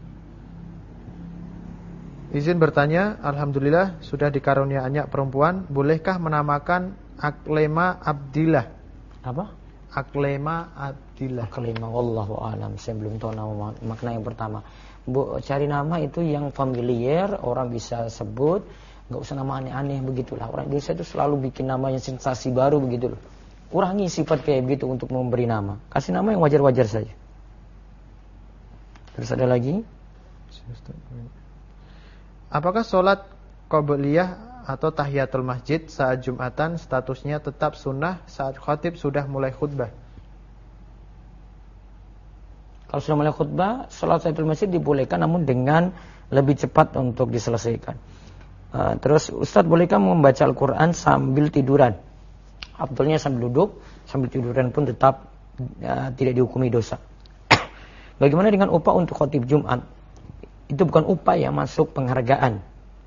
Izin bertanya, alhamdulillah sudah dikarunia anak perempuan, bolehkah menamakan Aklema Abdillah? Apa? Aklema Abdillah. Aklema, wallahu a'lam. Saya belum tahu nama makna yang pertama. Cari nama itu yang familiar, orang bisa sebut, nggak usah nama aneh-aneh begitulah. Orang Indonesia itu selalu bikin nama yang sensasi baru begitu loh. Kurangi sifat kayak begitu untuk memberi nama. Kasih nama yang wajar-wajar saja. Terus ada lagi? Apakah sholat qobliyah atau tahiyatul masjid saat Jumatan statusnya tetap sunnah saat khatib sudah mulai khutbah? Kalau sudah mulai khutbah, sholat tahiyatul masjid dibolehkan, namun dengan lebih cepat untuk diselesaikan. Terus, Ustadz bolehkah membaca Al-Quran sambil tiduran? Abdulnya sambil duduk, sambil tiduran pun tetap tidak dihukumi dosa. Bagaimana dengan upah untuk khatib Jumat? Itu bukan upah ya, masuk penghargaan.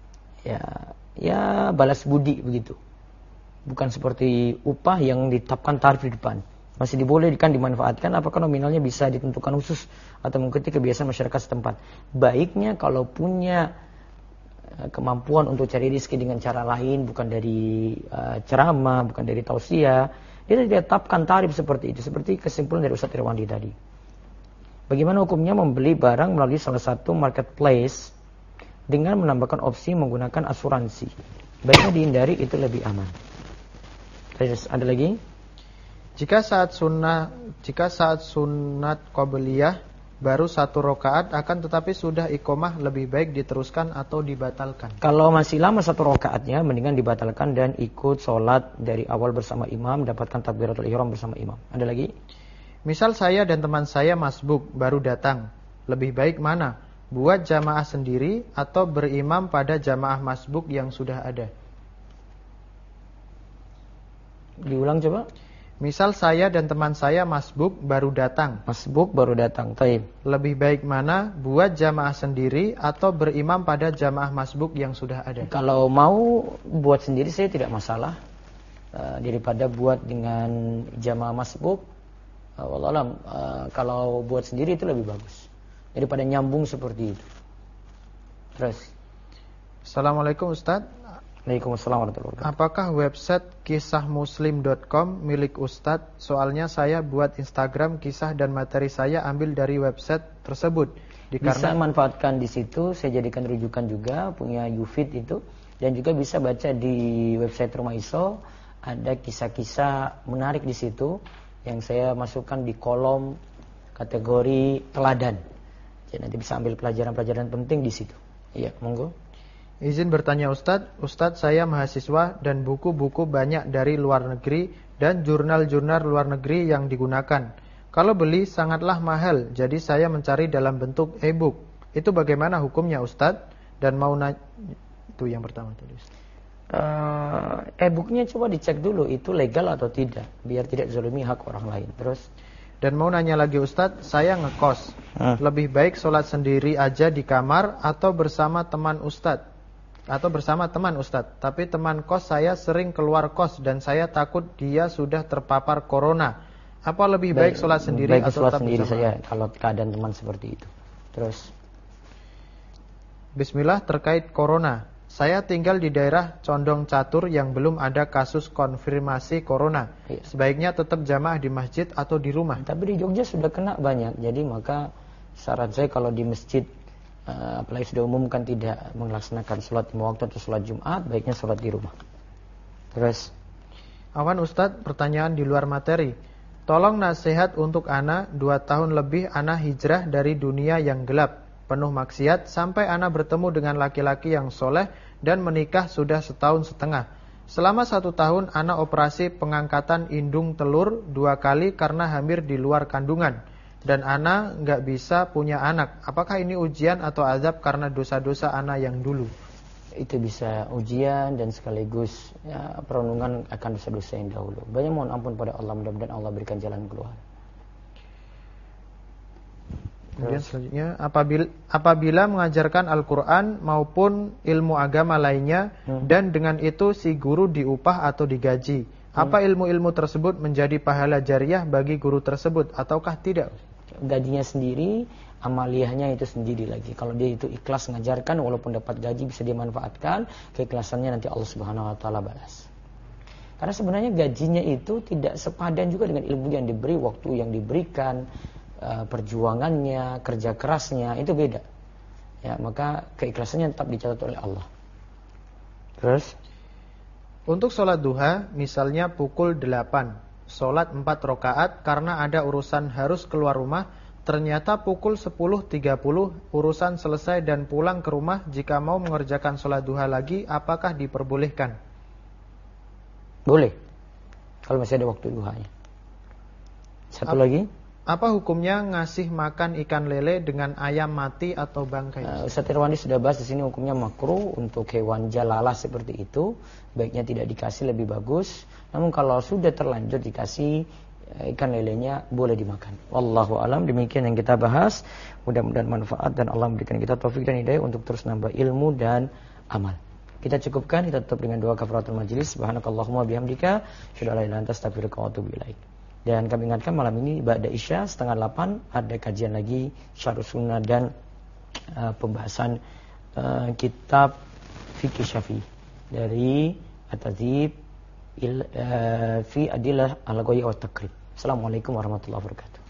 Ya balas budi begitu. Bukan seperti upah yang ditetapkan tarif di depan. Masih dibolehkan dimanfaatkan, apakah nominalnya bisa ditentukan khusus atau mengikuti kebiasaan masyarakat setempat. Baiknya kalau punya kemampuan untuk cari rezeki dengan cara lain, bukan dari ceramah, bukan dari tausiah, dia tidak tetapkan tarif seperti itu, seperti kesimpulan dari Ustaz Irwandi tadi. Bagaimana hukumnya membeli barang melalui salah satu marketplace dengan menambahkan opsi menggunakan asuransi? Baiknya dihindari, itu lebih aman. Terus ada lagi? Jika saat sunat qobliyah baru 1 rakaat akan tetapi sudah iqomah, lebih baik diteruskan atau dibatalkan? Kalau masih lama 1 rakaatnya, mendingan dibatalkan dan ikut sholat dari awal bersama imam, dapatkan takbiratul ihram bersama imam. Ada lagi? Misal saya dan teman saya masbuk baru datang, lebih baik mana? Buat jamaah sendiri atau berimam pada jamaah masbuk yang sudah ada? Diulang coba. Misal saya dan teman saya masbuk baru datang. Masbuk baru datang, taib. Lebih baik mana? Buat jamaah sendiri atau berimam pada jamaah masbuk yang sudah ada? Kalau mau buat sendiri saya tidak masalah. Daripada buat dengan jamaah masbuk. Wallahualam, kalau buat sendiri itu lebih bagus daripada nyambung seperti itu. Terus. Assalamualaikum Ustadz. Waalaikumsalam warahmatullahi wabarakatuh. Apakah website kisahmuslim.com milik Ustadz? Soalnya saya buat Instagram kisah dan materi saya ambil dari website tersebut. Bisa manfaatkan di situ, saya jadikan rujukan juga, punya YouFit itu. Dan juga bisa baca di website Rumah Iso, ada kisah-kisah menarik di situ yang saya masukkan di kolom kategori teladan. Jadi nanti bisa ambil pelajaran-pelajaran penting di situ. Iya, monggo. Izin bertanya Ustadz saya mahasiswa dan buku-buku banyak dari luar negeri dan jurnal-jurnal luar negeri yang digunakan. Kalau beli sangatlah mahal, jadi saya mencari dalam bentuk e-book. Itu bagaimana hukumnya Ustadz? Dan mau itu yang pertama tadi. E-booknya coba dicek dulu itu legal atau tidak, biar tidak zalimi hak orang lain. Terus. Dan mau nanya lagi Ustadz, saya ngekos. Lebih baik sholat sendiri aja di kamar atau bersama teman Ustadz? Atau bersama teman Ustadz? Tapi teman kos saya sering keluar kos dan saya takut dia sudah terpapar corona. Apa lebih baik sholat sendiri atau tetap sendiri bersama? Saya kalau keadaan teman seperti itu. Terus. Bismillah, terkait corona. Saya tinggal di daerah Condong Catur yang belum ada kasus konfirmasi corona. Sebaiknya tetap jamaah di masjid atau di rumah? Tapi di Jogja sudah kena banyak. Jadi maka saran saya kalau di masjid, apalagi sudah umumkan tidak melaksanakan sholat lima waktu atau sholat Jumat, baiknya sholat di rumah. Terus. Awan Ustadz, pertanyaan di luar materi. Tolong nasihat untuk ana, 2 tahun lebih ana hijrah dari dunia yang gelap, penuh maksiat, sampai ana bertemu dengan laki-laki yang soleh dan menikah sudah 1,5 tahun. Selama 1 tahun ana operasi pengangkatan indung telur 2 kali karena hamil di luar kandungan. Dan ana gak bisa punya anak. Apakah ini ujian atau azab karena dosa-dosa ana yang dulu? Itu bisa ujian dan sekaligus ya, perenungan akan dosa-dosa yang dahulu. Banyak mohon ampun pada Allah, mudah-mudahan Allah berikan jalan keluar. Kemudian selanjutnya, apabila mengajarkan Al-Quran maupun ilmu agama lainnya, dan dengan itu si guru diupah atau digaji, apa ilmu-ilmu tersebut menjadi pahala jariah bagi guru tersebut ataukah tidak? Gajinya sendiri, amaliyahnya itu sendiri lagi. Kalau dia itu ikhlas mengajarkan, walaupun dapat gaji bisa dimanfaatkan, keikhlasannya nanti Allah Subhanahu Wa Taala balas. Karena sebenarnya gajinya itu tidak sepadan juga dengan ilmu yang diberi, waktu yang diberikan, perjuangannya, kerja kerasnya itu beda. Ya, maka keikhlasannya tetap dicatat oleh Allah. Terus untuk sholat duha, misalnya pukul 8, sholat 4 rakaat karena ada urusan harus keluar rumah, ternyata pukul 10.30 urusan selesai dan pulang ke rumah, jika mau mengerjakan sholat duha lagi, apakah diperbolehkan? Boleh, kalau masih ada waktu duhanya. Satu lagi, apa hukumnya ngasih makan ikan lele dengan ayam mati atau bangkai? Ustaz Irwandi sudah bahas di sini hukumnya makruh untuk hewan jalalah seperti itu, baiknya tidak dikasih lebih bagus. Namun kalau sudah terlanjur dikasih ikan lelenya boleh dimakan. Wallahu alam, demikian yang kita bahas. Mudah-mudahan manfaat dan Allah memberikan kita taufik dan hidayah untuk terus nambah ilmu dan amal. Kita cukupkan, kita tutup dengan doa kafaratul majelis. Subhanakallahumma bihamdika, asyhadu an la ilaha illa anta astaghfiruka wa atubu ilaik. Dan kami ingatkan malam ini ba'da Isya 7:30 ada kajian lagi Syarh Sunnah dan pembahasan kitab Fikih Syafi'i dari At-Tadzib fi Adillah al-Ghayyah wa Taqrib. Assalamualaikum warahmatullahi wabarakatuh.